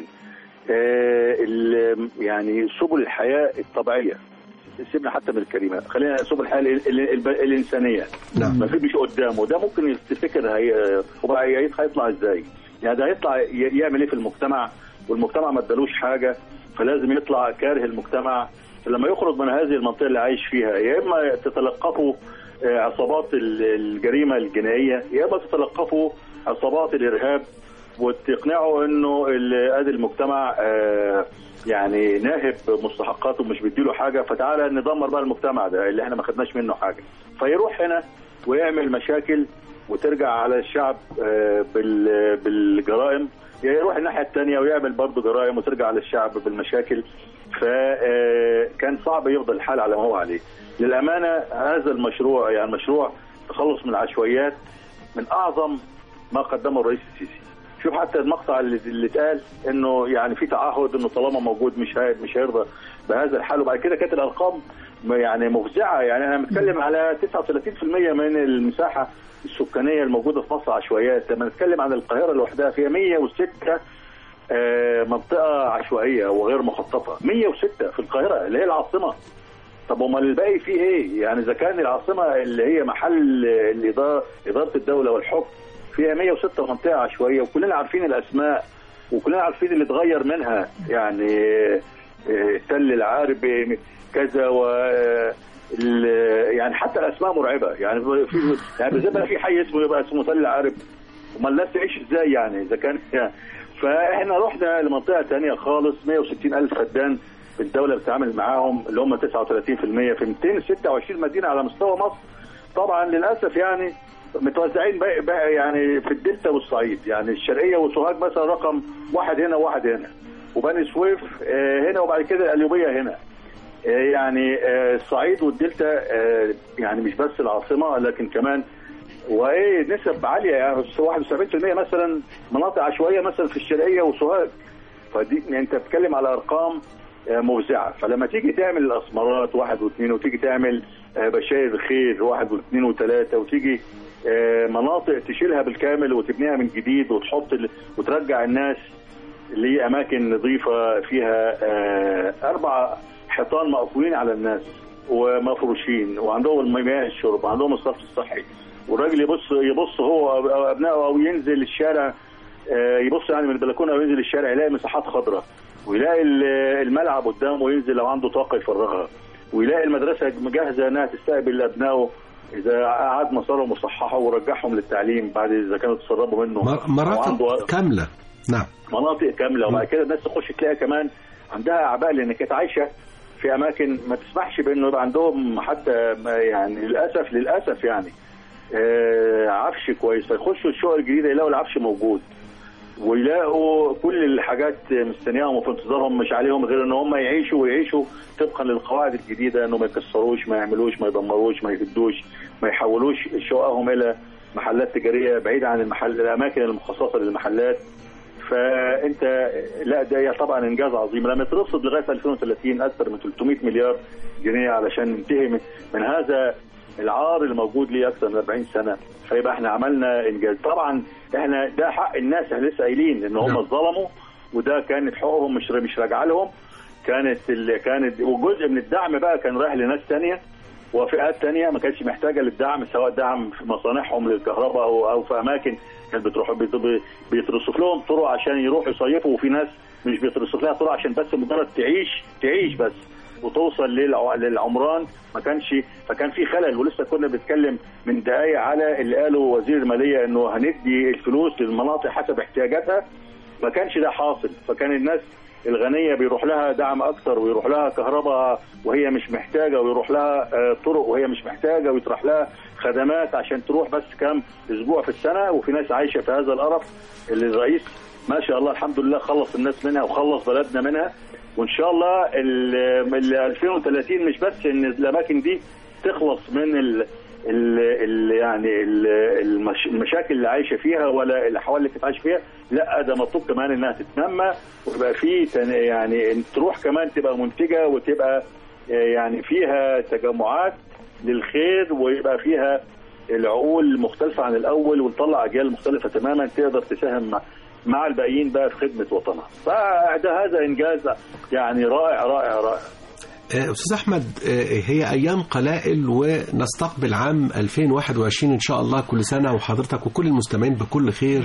يعني سبل الحياة الطبيعية، سيبنا حتى من الكريمة، خلينا سبل الحياة الإنسانية. نعم. ما في مش قدامه، ده ممكن تفتكر هي وبقى هيطلع ازاي؟ يعني ده هيطلع يعمل ايه في المجتمع، والمجتمع ما ادالوش حاجة، فلازم يطلع كاره المجتمع. فلما يخرج من هذه المنطقة اللي عايش فيها، يا اما تتلقفه عصابات الجريمة الجنائية، يا اما تتلقفه عصابات الإرهاب وتقنعه انه ادي المجتمع آه يعني ناهب مستحقاته مش بيديله حاجه، فتعالى ندمر بقى المجتمع ده اللي احنا ما خدناش منه حاجه، فيروح هنا ويعمل مشاكل وترجع على الشعب بالجرائم، يا يروح الناحيه الثانيه ويعمل برضه جرائم وترجع على الشعب بالمشاكل. فكان صعب يفضل الحال على ما هو عليه. للامانه هذا المشروع يعني مشروع تخلص من العشوائيات من اعظم ما قدمه الرئيس السيسي. شوف حتى المقطع اللي, اللي اتقال انه يعني في تعهد انه طالما موجود مش هي مش هيرضى بهذا الحال. وبعد كده كانت الارقام يعني مفزعه. يعني انا بتكلم على تسعة وثلاثين بالمئة من المساحه السكانيه الموجوده في مصر عشوائيات. لما نتكلم عن القاهره لوحدها فيها مية وستة منطقه عشوائيه وغير مخططه، مية وستة في القاهره اللي هي العاصمه. طب امال الباقي فيه ايه؟ يعني اذا كان العاصمه اللي هي محل الاداره اداره الدوله والحكم فيها مية وستة منطقه عشوائيه وكلنا عارفين الاسماء وكلنا عارفين اللي اتغير منها، يعني تل العارب كذا و يعني حتى الاسماء مرعبه. يعني في يعني زي ما في حي اسمه يبقى اسمه تل العارب، امال الناس تعيش ازاي يعني اذا كان يعني. فاحنا رحنا لمنطقه ثانيه خالص، مية وستين ألف فدان الدوله بتتعامل معاهم اللي هم تسعة وثلاثين بالمئة في مئتين وستة وعشرين مدينه على مستوى مصر. طبعا للاسف يعني متوزعين بقى, بقى يعني في الدلتا والصعيد، يعني الشرقيه وسوهاج مثلا رقم واحد هنا وواحد هنا، وبني سويف هنا، وبعد كده القليوبيه هنا. يعني الصعيد والدلتا يعني مش بس العاصمه لكن كمان وايه نسب عاليه، يعني واحد وسبعين بالمئة مثلا مناطق عشوائيه مثلا في الشرقيه وسوهاج. فدي يعني انت بتتكلم على ارقام مفزعه. فلما تيجي تعمل الاسمرات واحد واثنين وتيجي تعمل بشاير الخير واحد واثنين وثلاثه وتيجي مناطق تشيلها بالكامل وتبنيها من جديد وتحط وترجع الناس لاماكن نظيفه فيها اربع حيطان مقفولين على الناس ومفروشين وعندهم مياه الشرب وعندهم الصرف الصحي، والراجل يبص يبص هو او ابنائه او ينزل الشارع يبص يعني من البلكونه او ينزل الشارع يلاقي مساحات خضراء ويلاقي الملعب قدامه وينزل لو عنده طاقه يفرغها، ويلاقي المدرسه مجهزه انها تستقبل ابنائه اذا قعد مسارهم وصححه ورجعهم للتعليم بعد اذا كانوا تسربوا منه. مناطق كامله. نعم مناطق كامله. وبعد كده الناس تخش تلاقي كمان عندها اعباء لان كانت عايشه في اماكن ما تسمحش بانه يبقى عندهم حتى يعني للاسف للاسف يعني آه عفش كويس. فيخشوا الشقق الجديده يلاقوا العفش موجود ويلاقوا كل الحاجات مستنياهم وفي انتظارهم، مش عليهم غير ان هم يعيشوا ويعيشوا طبقا للقواعد الجديده، انه ما يكسروش ما يعملوش ما يدمروش ما يهدوش ما يحولوش شققهم الى محلات تجاريه بعيده عن المحل الاماكن المخصصه للمحلات. فانت لا ده طبعا انجاز عظيم. لما يترصد لغايه ألفين وثلاثين اكثر من ثلاثمئة مليار جنيه علشان ننتهي من هذا العار اللي موجود ليه اكثر من أربعين سنه، فيبقى احنا عملنا انجاز. طبعا احنا ده حق الناس، احنا لسه قايلين ان هم اتظلموا وده كانت حقوقهم مش مش راجعه لهم، كانت اللي كانت وجزء من الدعم بقى كان رايح لناس ثانيه وفئات ثانيه ما كانتش محتاجه للدعم، سواء دعم في مصانعهم للكهرباء او او في اماكن كانت بتروح بيترصف لهم طرق عشان يروحوا يصيفوا، وفي ناس مش بيترصف لها طرق عشان بس مجرد تعيش تعيش بس وتوصل للعمران. ما كانش فكان في خلل. ولسه كنا بنتكلم من دقايق على اللي قاله وزير الماليه انه هندي الفلوس للمناطق حسب احتياجاتها، ما كانش ده حاصل. فكان الناس الغنيه بيروح لها دعم اكثر ويروح لها كهرباء وهي مش محتاجه ويروح لها طرق وهي مش محتاجه ويطرح لها خدمات عشان تروح بس كام اسبوع في السنه، وفي ناس عايشه في هذا القرف اللي الرئيس ما شاء الله الحمد لله خلص الناس منها وخلص بلدنا منها. وان شاء الله ال ألفين وثلاثين مش بس ان الاماكن دي تخلص من ال ال ال يعني ال المشاكل اللي عايشه فيها ولا الاحوال اللي كانت عايشه فيها، لا ده مطلوب كمان انها تتنمى ويبقى في يعني تروح كمان تبقى منتجه وتبقى يعني فيها تجمعات للخير ويبقى فيها العقول مختلفه عن الاول ونطلع اجيال مختلفه تماما تقدر تساهم مع مع الباقيين بقى في خدمه وطنها. فده هذا انجاز يعني رائع رائع رائع. أستاذ أحمد، هي أيام قلائل ونستقبل عام ألفين وواحد وعشرين إن شاء الله. كل سنة وحضرتك وكل المستمعين بكل خير.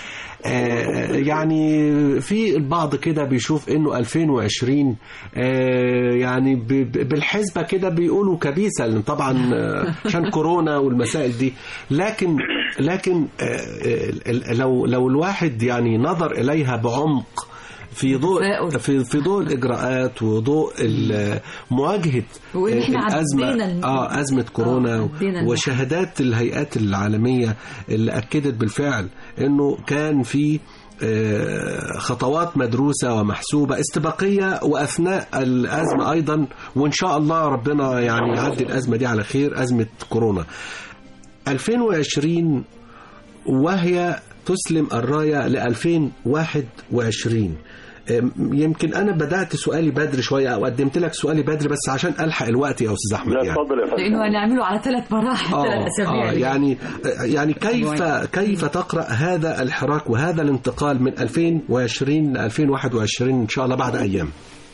يعني في البعض كده بيشوف إنه ألفين وعشرين يعني بالحسبة كده بيقولوا كبيسة، لأن طبعا عشان كورونا والمسائل دي، لكن لكن لو لو الواحد يعني نظر إليها بعمق في ضوء في في ضوء الاجراءات وضوء مواجهه الازمه اه ازمه كورونا وشهادات الهيئات العالميه اللي اكدت بالفعل انه كان في خطوات مدروسة ومحسوبة استباقية وأثناء الأزمة أيضا، وإن شاء الله ربنا يعني يعدي الأزمة دي على خير، أزمة كورونا. ألفين وعشرين وهي تسلم الراية ل ألفين وواحد وعشرين. يمكن أنا بدأت سؤالي بدري شوية أو قدمت لك سؤالي بدري بس عشان ألحق الوقت يا أستاذ أحمد. لا يعني اتفضل يا فندم. لأنه هنعمله على ثلاث مراحل ثلاث أسابيع. آه يعني يعني كيف كيف تقرأ هذا الحراك وهذا الانتقال من ألفين وعشرين ل ألفين وواحد وعشرين إن شاء الله بعد أيام؟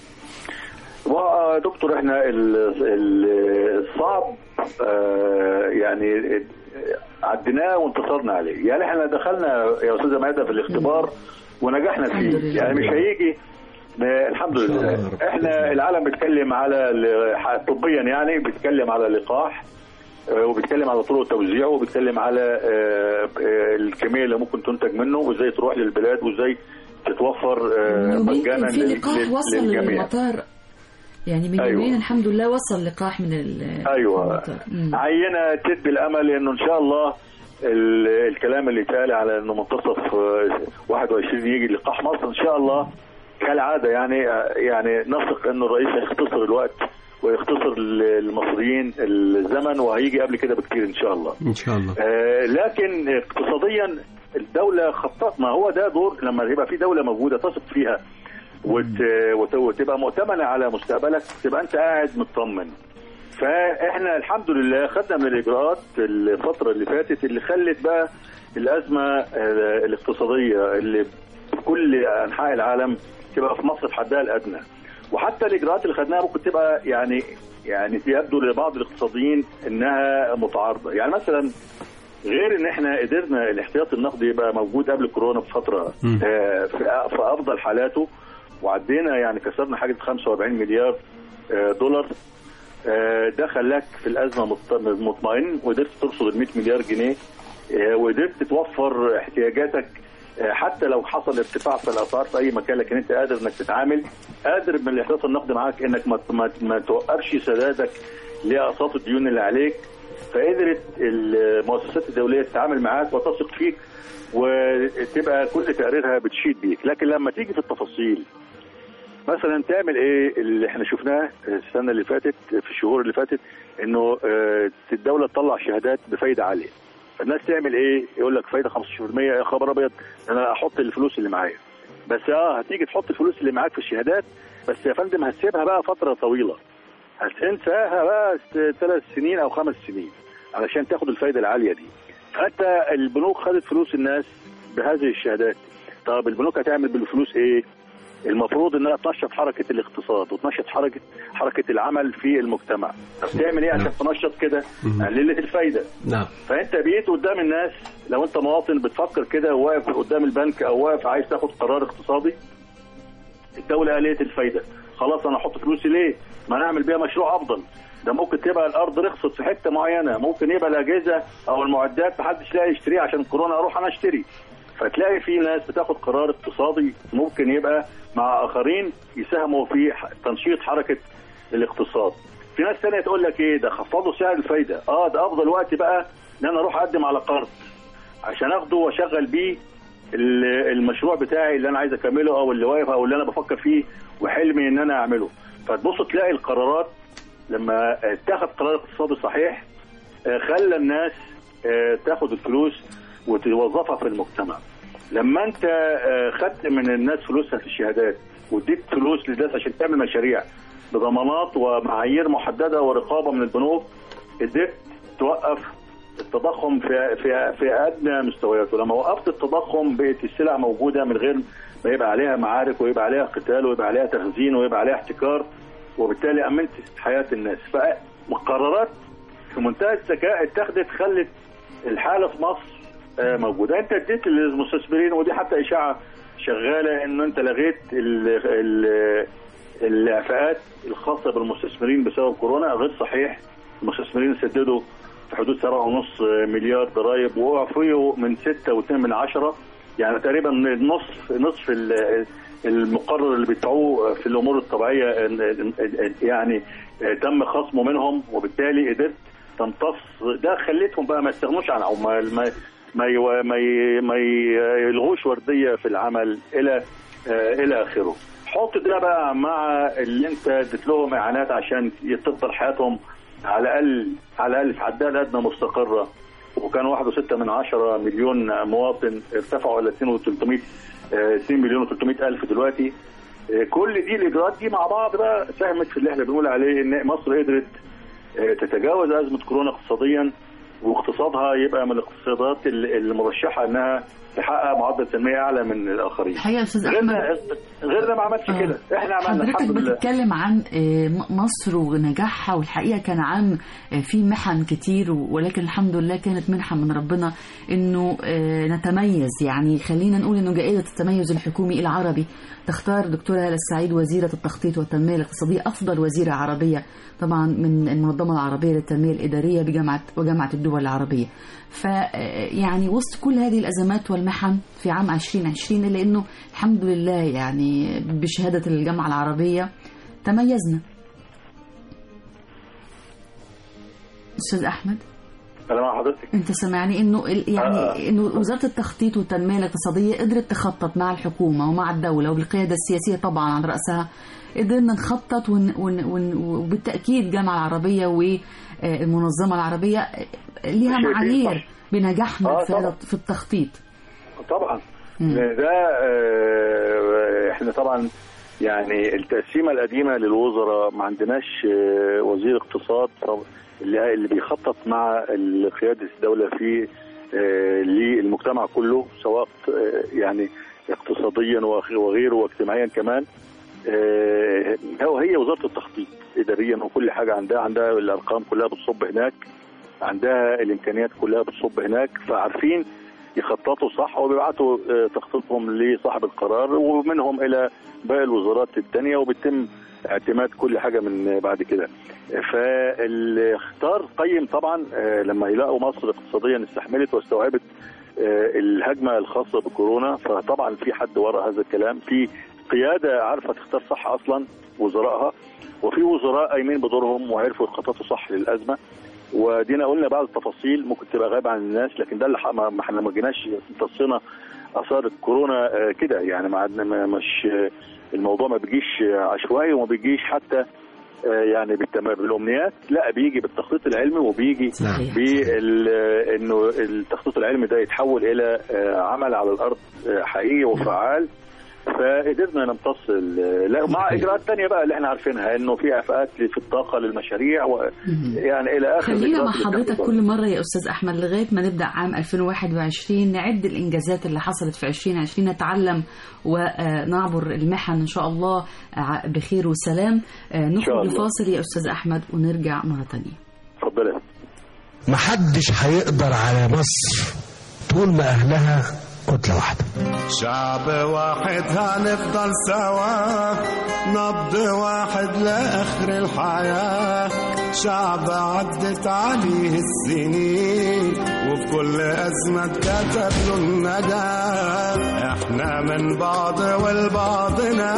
دكتور احنا الصعب يعني عديناه وانتصرنا عليه. يعني احنا دخلنا يا أستاذة ماده في الاختبار ونجحنا فيه، يعني مش هيجي الحمد لله. احنا العالم بيتكلم على طبيا، يعني بيتكلم على لقاح وبيتكلم على طرق توزيعه وبيتكلم على الكميه اللي ممكن تنتج منه وازاي تروح للبلاد وازاي تتوفر مجانا في لقاح وصل للمطار، يعني من يومين أيوة. الحمد لله وصل لقاح من ايوه عينه تدي الامل انه ان شاء الله الكلام اللي اتقال على انه منتصف واحد وعشرين يجي لقاح مصر ان شاء الله كالعاده. يعني يعني نثق انه الرئيس هيختصر الوقت ويختصر للمصريين الزمن وهيجي قبل كده بكتير ان شاء الله. ان شاء الله. آه لكن اقتصاديا الدوله خطط، ما هو ده دور لما يبقى في دوله موجوده تثق فيها وت... وتبقى مؤتمنه على مستقبلك، تبقى انت قاعد مطمن. فاحنا الحمد لله خدنا من الاجراءات الفتره اللي فاتت اللي خلت بقى الازمه الاقتصاديه اللي في كل انحاء العالم تبقى في مصر في حدها الادنى. وحتى الاجراءات اللي خدناها ممكن تبقى يعني يعني يبدو لبعض الاقتصاديين انها متعارضه. يعني مثلا غير ان احنا قدرنا الاحتياط النقدي يبقى موجود قبل كورونا بفتره في افضل حالاته وعدينا، يعني كسرنا حاجه خمسة وأربعين مليار دولار. ده خلاك في الازمه مطمئن وقدرت ترصد ال مئة مليار جنيه وقدرت توفر احتياجاتك حتى لو حصل ارتفاع في الاسعار في اي مكان، لكن انت قادر انك تتعامل، قادر من الاحتياط النقدي معاك انك ما, ما, ما توقفش سدادك لاقساط الديون اللي عليك. فقدرت المؤسسات الدوليه تتعامل معاك وتثق فيك وتبقى كل تقاريرها بتشيد بيك. لكن لما تيجي في التفاصيل مثلا تعمل ايه اللي احنا شفناه السنه اللي فاتت في الشهور اللي فاتت، انه الدوله تطلع شهادات بفايده عاليه. فالناس تعمل ايه؟ يقول لك فايده خمستاشر بالمية، يا خبر ابيض انا احط الفلوس اللي معايا. بس اه هتيجي تحط الفلوس اللي معاك في الشهادات، بس يا فندم هتسيبها بقى فتره طويله، هتنساها بقى ثلاث سنين او خمس سنين علشان تاخد الفايده العاليه دي. فانت البنوك خدت فلوس الناس بهذه الشهادات. طب البنوك هتعمل بالفلوس ايه؟ المفروض انها تنشط حركه الاقتصاد وتنشط حركه حركه العمل في المجتمع. طب تعمل ايه عشان تنشط كده؟ قللت الفايده. نعم. فانت بقيت قدام الناس، لو انت مواطن بتفكر كده وواقف قدام البنك او واقف عايز تاخد قرار اقتصادي، الدوله قللت الفايده، خلاص انا احط فلوسي ليه؟ ما نعمل بيها مشروع افضل. ده ممكن تبقى الارض رخصت في حته معينه، ممكن يبقى الاجهزه او المعدات محدش لاقي يشتريها عشان كورونا اروح انا اشتري. فتلاقي في ناس بتاخد قرار اقتصادي ممكن يبقى مع اخرين يساهموا في تنشيط حركه الاقتصاد. في ناس ثانيه تقول لك ايه ده خفضوا سعر الفايده، اه ده افضل وقت بقى ان انا اروح اقدم على قرض عشان اخده واشغل بيه المشروع بتاعي اللي انا عايز اكمله او اللي واقف او اللي انا بفكر فيه وحلمي ان انا اعمله. فتبص تلاقي القرارات لما اتخذ قرار اقتصادي صحيح خلى الناس تاخد الفلوس وتوظفها في المجتمع. لما انت خدت من الناس فلوسها في الشهادات واديت فلوس للناس عشان تعمل مشاريع بضمانات ومعايير محدده ورقابه من البنوك، قدرت توقف التضخم في في في ادنى مستوياته. لما وقفت التضخم بقت السلع موجوده من غير ما يبقى عليها معارك ويبقى عليها قتال ويبقى عليها تخزين ويبقى عليها احتكار، وبالتالي امنت حياه الناس. فقرارات في منتهى الذكاء اتخذت خلت الحاله في مصر موجوده. انت اديت للمستثمرين، ودي حتى اشاعه شغاله انه انت لغيت الاعفاءات الخاصه بالمستثمرين بسبب كورونا. غير صحيح. المستثمرين سددوا في حدود سبعة ونص مليار ضرائب واعفوا من ستة واتنين من عشرة، يعني تقريبا نصف نصف المقرر اللي بيدفعوه في الامور الطبيعيه يعني تم خصمه منهم، وبالتالي قدرت تمتص ده، خليتهم بقى ما يستغنوش عن عمال، ما ما ما ما يلغوش ورديه في العمل الى الى اخره. حط ده بقى مع اللي انت اديت لهم اعانات عشان تفضل حياتهم على الاقل على الاقل في حدها الادنى مستقره، وكان واحد وستة من عشرة مليون مواطن، ارتفعوا الى اثنين وثلاثمائة اثنين مليون وثلاثمائة الف دلوقتي. كل دي الاجراءات دي مع بعض بقى ساهمت في اللي احنا بنقول عليه ان مصر قدرت تتجاوز ازمه كورونا اقتصاديا، واقتصادها يبقى من الاقتصادات المرشحه انها تحقق معدل تنميه اعلى من الاخرين. الحقيقه استاذ احمد غيرنا ما عملش كده، احنا عملنا الحمد لله. حضرتك بتتكلم عن مصر ونجاحها، والحقيقه كان عام في محن كتير، ولكن الحمد لله كانت منحه من ربنا انه نتميز. يعني خلينا نقول انه جائزه التميز الحكومي العربي تختار دكتوره هالة السعيد وزيره التخطيط والتنميه الاقتصاديه افضل وزيره عربيه طبعا من المنظمه العربيه للتنميه الاداريه بجامعه وجامعه الدول العربيه. فيعني وسط كل هذه الازمات والمحن في عام عشرين عشرين الا انه الحمد لله يعني بشهاده الجامعه العربيه تميزنا. استاذ احمد انا مع حضرتك. انت سامعني انه يعني آه. انه وزاره التخطيط والتنميه الاقتصاديه قدرت تخطط مع الحكومه ومع الدوله وبالقياده السياسيه طبعا على راسها، قدرنا نخطط ون ون ون وبالتاكيد الجامعه العربيه والمنظمه العربيه ليها معايير بنجاحنا آه في, في التخطيط. طبعا مم. ده آه احنا طبعا يعني التقسيمه القديمه للوزراء ما عندناش آه وزير اقتصاد اللي اللي بيخطط مع قياده الدوله في آه للمجتمع كله، سواء آه يعني اقتصاديا وغيره واجتماعيا كمان. آه هي وزاره التخطيط اداريا وكل حاجه عندها عندها الارقام كلها بتصب هناك، عندها الامكانيات كلها بتصب هناك، فعارفين يخططوا صح وبيبعتوا تخطيطهم لصاحب القرار ومنهم الى باقي الوزارات الثانيه، وبيتم اعتماد كل حاجه من بعد كده. فالاختار قيم طبعا لما يلاقوا مصر اقتصاديا استحملت واستوعبت الهجمه الخاصه بكورونا، فطبعا في حد وراء هذا الكلام، في قياده عارفه تختار صح اصلا وزرائها، وفي وزراء قايمين بدورهم وعرفوا يخططوا صح للازمه. ودينا قلنا بعض التفاصيل ممكن تبقى غايبه عن الناس، لكن ده اللي ما احنا ما جيناش امتصينا اثار الكورونا كده، يعني ما عندنا مش الموضوع ما بيجيش عشوائي وما بيجيش حتى يعني بالامنيات، لا بيجي بالتخطيط العلمي وبيجي بانه التخطيط العلمي ده يتحول الى عمل على الارض حقيقي وفعال. فقدرنا نمتص لا مع اجراءات ثانيه بقى اللي احنا عارفينها، انه في اعفاءات في الطاقه للمشاريع و... يعني الى اخر. خلينا مع حضرتك كل مره يا استاذ احمد لغايه ما نبدا عام ألفين وواحد وعشرين نعد الانجازات اللي حصلت في عشرين عشرين، نتعلم ونعبر المحن ان شاء الله بخير وسلام. نخرج الفاصل يا استاذ احمد ونرجع مره ثانيه. اتفضل. محدش هيقدر على مصر طول ما اهلها كتلة واحدة، شعب واحد هنفضل سوا، نبض واحد لآخر الحياة، شعب عدت عليه السنين وفي كل أزمة كتب له النجاة. احنا من بعض والبعضنا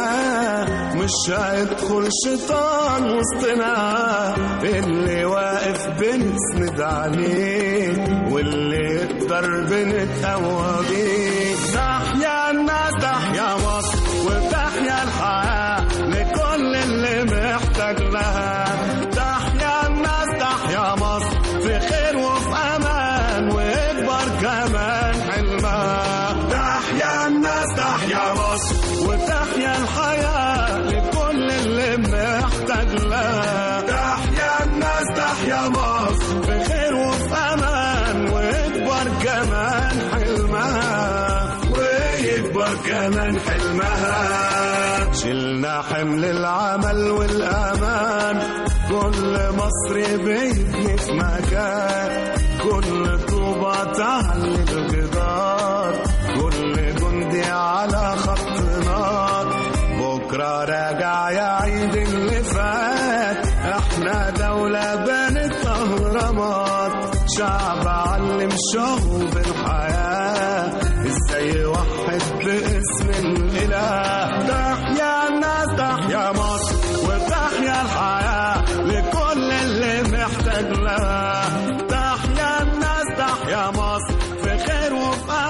مش هيدخل شيطان وسطنا، اللي واقف بنسند عليه واللي يقدر بنتقوى بيه. تحيا الناس تحيا مصر وتحيا الحياة لكل اللي محتاج لها. تحيا الناس تحيا مصر في خير وفي أمان ويكبر كمان حلمها. تحيا الناس تحيا مصر وتحيا الحياة لكل اللي محتاج لها. تحيا الناس تحيا مصر في خير وفي أمان ويكبر كمان حلمها ويكبر كمان حلمها. شلنا حمل العمل والأمان، كل مصري بيبني في مكان، كل طوبة تعلي الجدار، كل جندي على خط نار. بكرة راجع يعيد اللي فات، احنا دولة بنت أهرامات، شعب علم شعوب الحياة ازاي يوحد باسم الإله.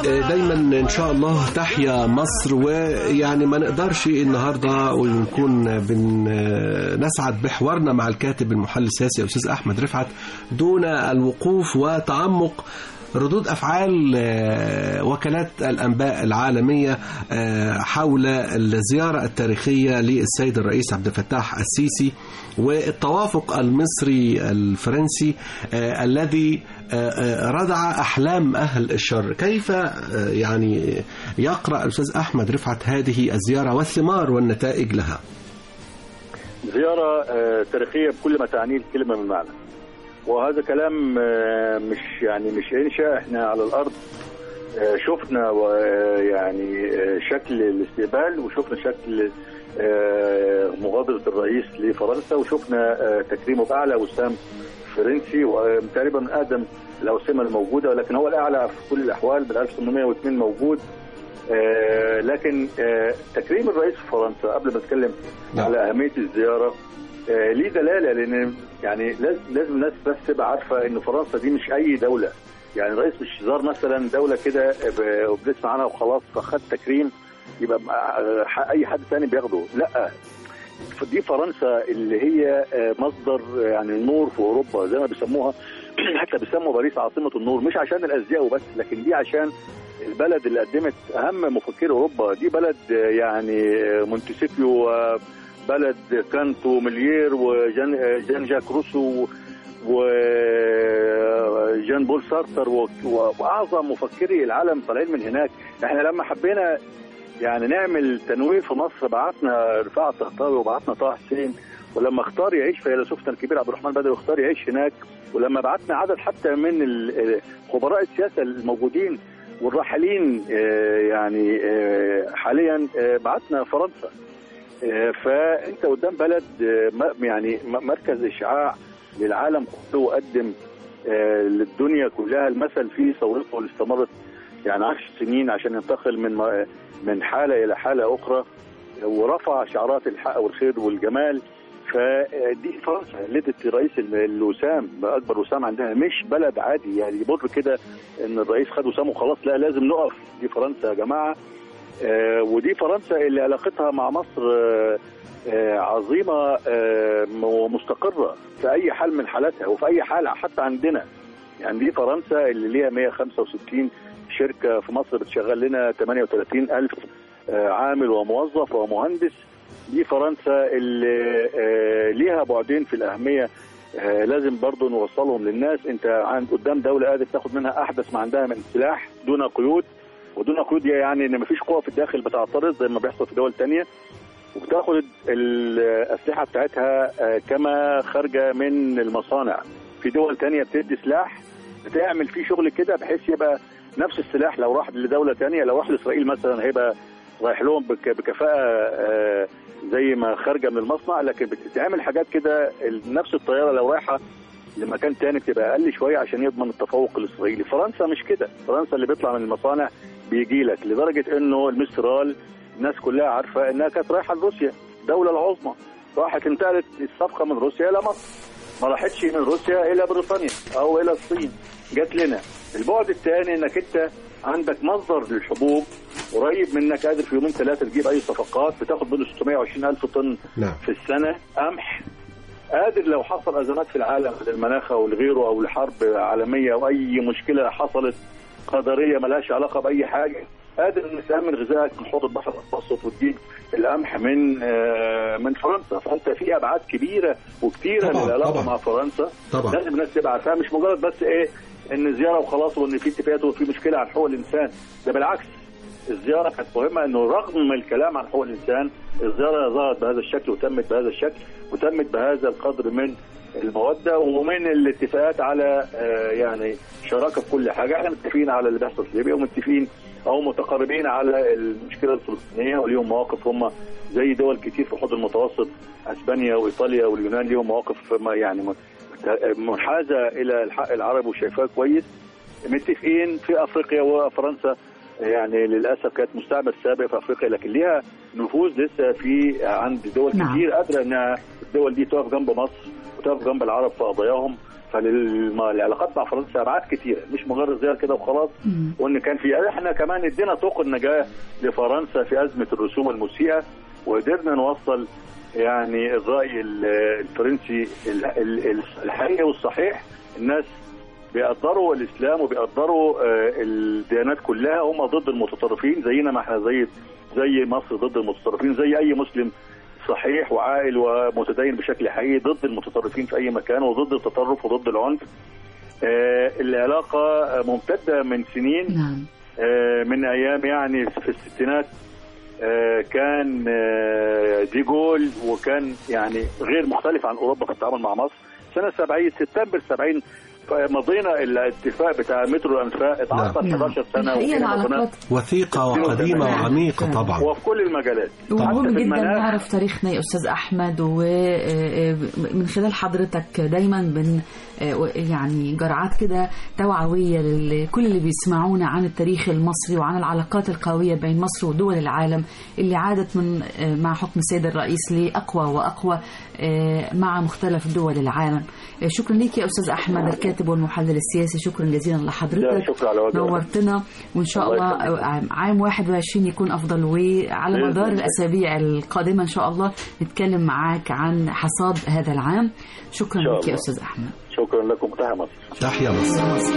دايما إن شاء الله تحيا مصر. ويعني ما نقدرش النهاردة ونكون بنسعد بحوارنا مع الكاتب المحلل السياسي أستاذ أحمد رفعت دون الوقوف وتعمق ردود أفعال وكالات الأنباء العالمية حول الزيارة التاريخية للسيد الرئيس عبد الفتاح السيسي والتوافق المصري الفرنسي الذي ردع أحلام أهل الشر. كيف يعني يقرأ الأستاذ أحمد رفعت هذه الزيارة والثمار والنتائج لها؟ زيارة تاريخية بكل ما تعنيه الكلمة من معنى، وهذا كلام مش يعني مش إنشاء. احنا على الأرض شفنا يعني شكل الاستقبال، وشفنا شكل مغادرة الرئيس لفرنسا، وشفنا تكريمه بأعلى وسام فرنسي، وتقريبا من أقدم الأوسمة الموجودة، ولكن هو الأعلى في كل الأحوال بال ألف وثمانمائة واثنين موجود. لكن تكريم الرئيس في فرنسا قبل ما أتكلم على أهمية الزيارة ليه دلالة، لأن يعني لازم الناس بس تبقى عارفة إن فرنسا دي مش أي دولة. يعني الرئيس مش زار مثلا دولة كده وبنسمع عنها وخلاص فخد تكريم يبقى أي حد ثاني بياخده، لا. دي فرنسا اللي هي مصدر يعني النور في أوروبا زي ما بيسموها، حتى بيسموا باريس عاصمة النور، مش عشان الأزياء وبس، لكن دي عشان البلد اللي قدمت أهم مفكري أوروبا. دي بلد يعني مونتسكيو، بلد كانتو مليير، وجان جان جاك روسو، وجان بول سارتر، واعظم مفكري العالم طالعين من هناك. احنا لما حبينا يعني نعمل تنوير في مصر بعتنا رفاعة الطهطاوي وبعتنا طه حسين، ولما اختار يعيش فيلسوفنا الكبير عبد الرحمن بدوي اختار يعيش هناك، ولما بعتنا عدد حتى من خبراء السياسه الموجودين والراحلين يعني حاليا بعتنا فرنسا. فانت قدام بلد يعني مركز اشعاع للعالم كله، وقدم للدنيا كلها المثل في ثورته اللي استمرت يعني عشر سنين عشان ينتقل من من حاله الى حاله اخرى، ورفع شعارات الحق والخير والجمال. فدي فرنسا لدت رئيس الوسام اكبر وسام عندها، مش بلد عادي يعني يمر كده ان الرئيس خد وسام وخلاص، لا لازم نقف. دي فرنسا يا جماعه. آه ودي فرنسا اللي علاقتها مع مصر آه آه عظيمه آه ومستقره في اي حال من حالاتها، وفي اي حال حتى عندنا. يعني دي فرنسا اللي ليها مئة وخمسة وستين شركه في مصر بتشغل لنا ثمانية وثلاثين ألف آه عامل وموظف ومهندس. دي فرنسا اللي آه ليها بعدين في الاهميه آه لازم برضو نوصلهم للناس. انت عند قدام دوله قادر تاخد منها احدث ما عندها من سلاح دون قيود، ودون قيود يعني ان مفيش قوه في الداخل بتعترض زي ما بيحصل في دول تانية، وبتاخد الاسلحه بتاعتها كما خارجه من المصانع. في دول تانية بتدي سلاح بتعمل فيه شغل كده بحيث يبقى نفس السلاح لو راح لدوله تانية، لو راح لاسرائيل مثلا هيبقى رايح لهم بكفاءه زي ما خارجه من المصنع، لكن بتتعمل حاجات كده نفس الطياره لو رايحه لمكان تاني بتبقى اقل شويه عشان يضمن التفوق الاسرائيلي. فرنسا مش كده، فرنسا اللي بيطلع من المصانع بيجي لك، لدرجه انه المسترال الناس كلها عارفه انها كانت رايحه لروسيا، الدوله العظمى، راحت انتقلت الصفقه من روسيا الى مصر، ما راحتش من روسيا الى بريطانيا او الى الصين، جت لنا. البعد الثاني انك انت عندك مصدر للحبوب قريب منك، قادر في يومين ثلاثه تجيب اي صفقات، بتاخد منه ستمائة وعشرين ألف طن نعم. في السنه قمح، قادر لو حصل ازمات في العالم للمناخ او لغيره او لحرب عالميه او اي مشكله حصلت قدريه ملهاش علاقه باي حاجه، قادر انك تامن غذائك من حوض البحر المتوسط وتجيب القمح من آه من فرنسا. فانت في ابعاد كبيره وكثيره للعلاقه مع فرنسا طبعا. لازم الناس تبقى عارفاها، مش مجرد بس ايه ان زياره وخلاص وان في اتفاقات وفي مشكله عن حقوق الانسان، ده بالعكس الزياره كانت مهمه، انه رغم الكلام عن حقوق الانسان الزياره ظهرت بهذا الشكل وتمت بهذا الشكل وتمت بهذا القدر من الموده ومن الاتفاقات على آه يعني شراكه في كل حاجه. احنا متفقين على اللي بيحصل في ليبيا ومتفقين او متقاربين على المشكله الفلسطينيه، وليهم مواقف هم زي دول كتير في الحوض المتوسط، اسبانيا وايطاليا واليونان ليهم مواقف يعني منحازه الى الحق العربي وشايفاه كويس. متفقين في افريقيا، وفرنسا يعني للاسف كانت مستعمر سابق في افريقيا، لكن ليها نفوذ لسه في عند دول نعم. كتير قادره انها الدول دي تقف جنب مصر وتقف جنب العرب في قضاياهم. فالعلاقات مع فرنسا ابعاد كتيره، مش مجرد زياره كده وخلاص. وان كان في احنا كمان ادينا طوق النجاه لفرنسا في ازمه الرسوم المسيئه، وقدرنا نوصل يعني الراي الفرنسي الحقيقي والصحيح. الناس بيقدروا الاسلام وبيقدروا الديانات كلها، هم ضد المتطرفين زينا ما احنا زي زي مصر ضد المتطرفين، زي اي مسلم صحيح وعاقل ومتدين بشكل حقيقي ضد المتطرفين في اي مكان وضد التطرف وضد العنف. آه العلاقه ممتده من سنين. نعم. آه من ايام يعني في الستينات آه كان آه دي جول، وكان يعني غير مختلف عن اوروبا في التعامل مع مصر. سنه سبعين سبتمبر سبعين مضينا الاتفاق بتاع مترو الانفاق، اتعطل نعم. احد عشر سنه العلاقات وثيقه وقديمه وعميقه طبعا وفي كل المجالات. ومهم جدا نعرف تاريخنا يا استاذ احمد، ومن خلال حضرتك دايما بن يعني جرعات كده توعويه لكل اللي بيسمعونا عن التاريخ المصري وعن العلاقات القويه بين مصر ودول العالم اللي عادت من مع حكم السيد الرئيس لاقوى واقوى مع مختلف دول العالم. شكرا ليك يا استاذ احمد الكاتب والمحلل السياسي، شكرا جزيلا لحضرتك، نورتنا، وان شاء الله عام واحد وعشرين يكون افضل، وعلى مدار الاسابيع القادمه ان شاء الله نتكلم معاك عن حصاد هذا العام. شكرا لك يا استاذ احمد. شكرا لكم. تحيا مصر. تحيا مصر.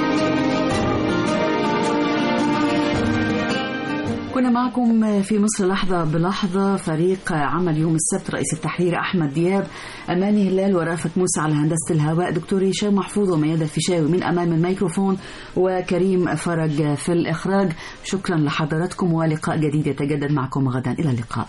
كنا معكم في مصر لحظة بلحظة، فريق عمل يوم السبت رئيس التحرير أحمد دياب، أماني هلال ورافت موسى على هندسة الهواء، دكتور هشام محفوظ وميادة الفيشاوي من أمام الميكروفون، وكريم فرج في الإخراج. شكرا لحضراتكم، ولقاء جديد يتجدد معكم غدا. إلى اللقاء.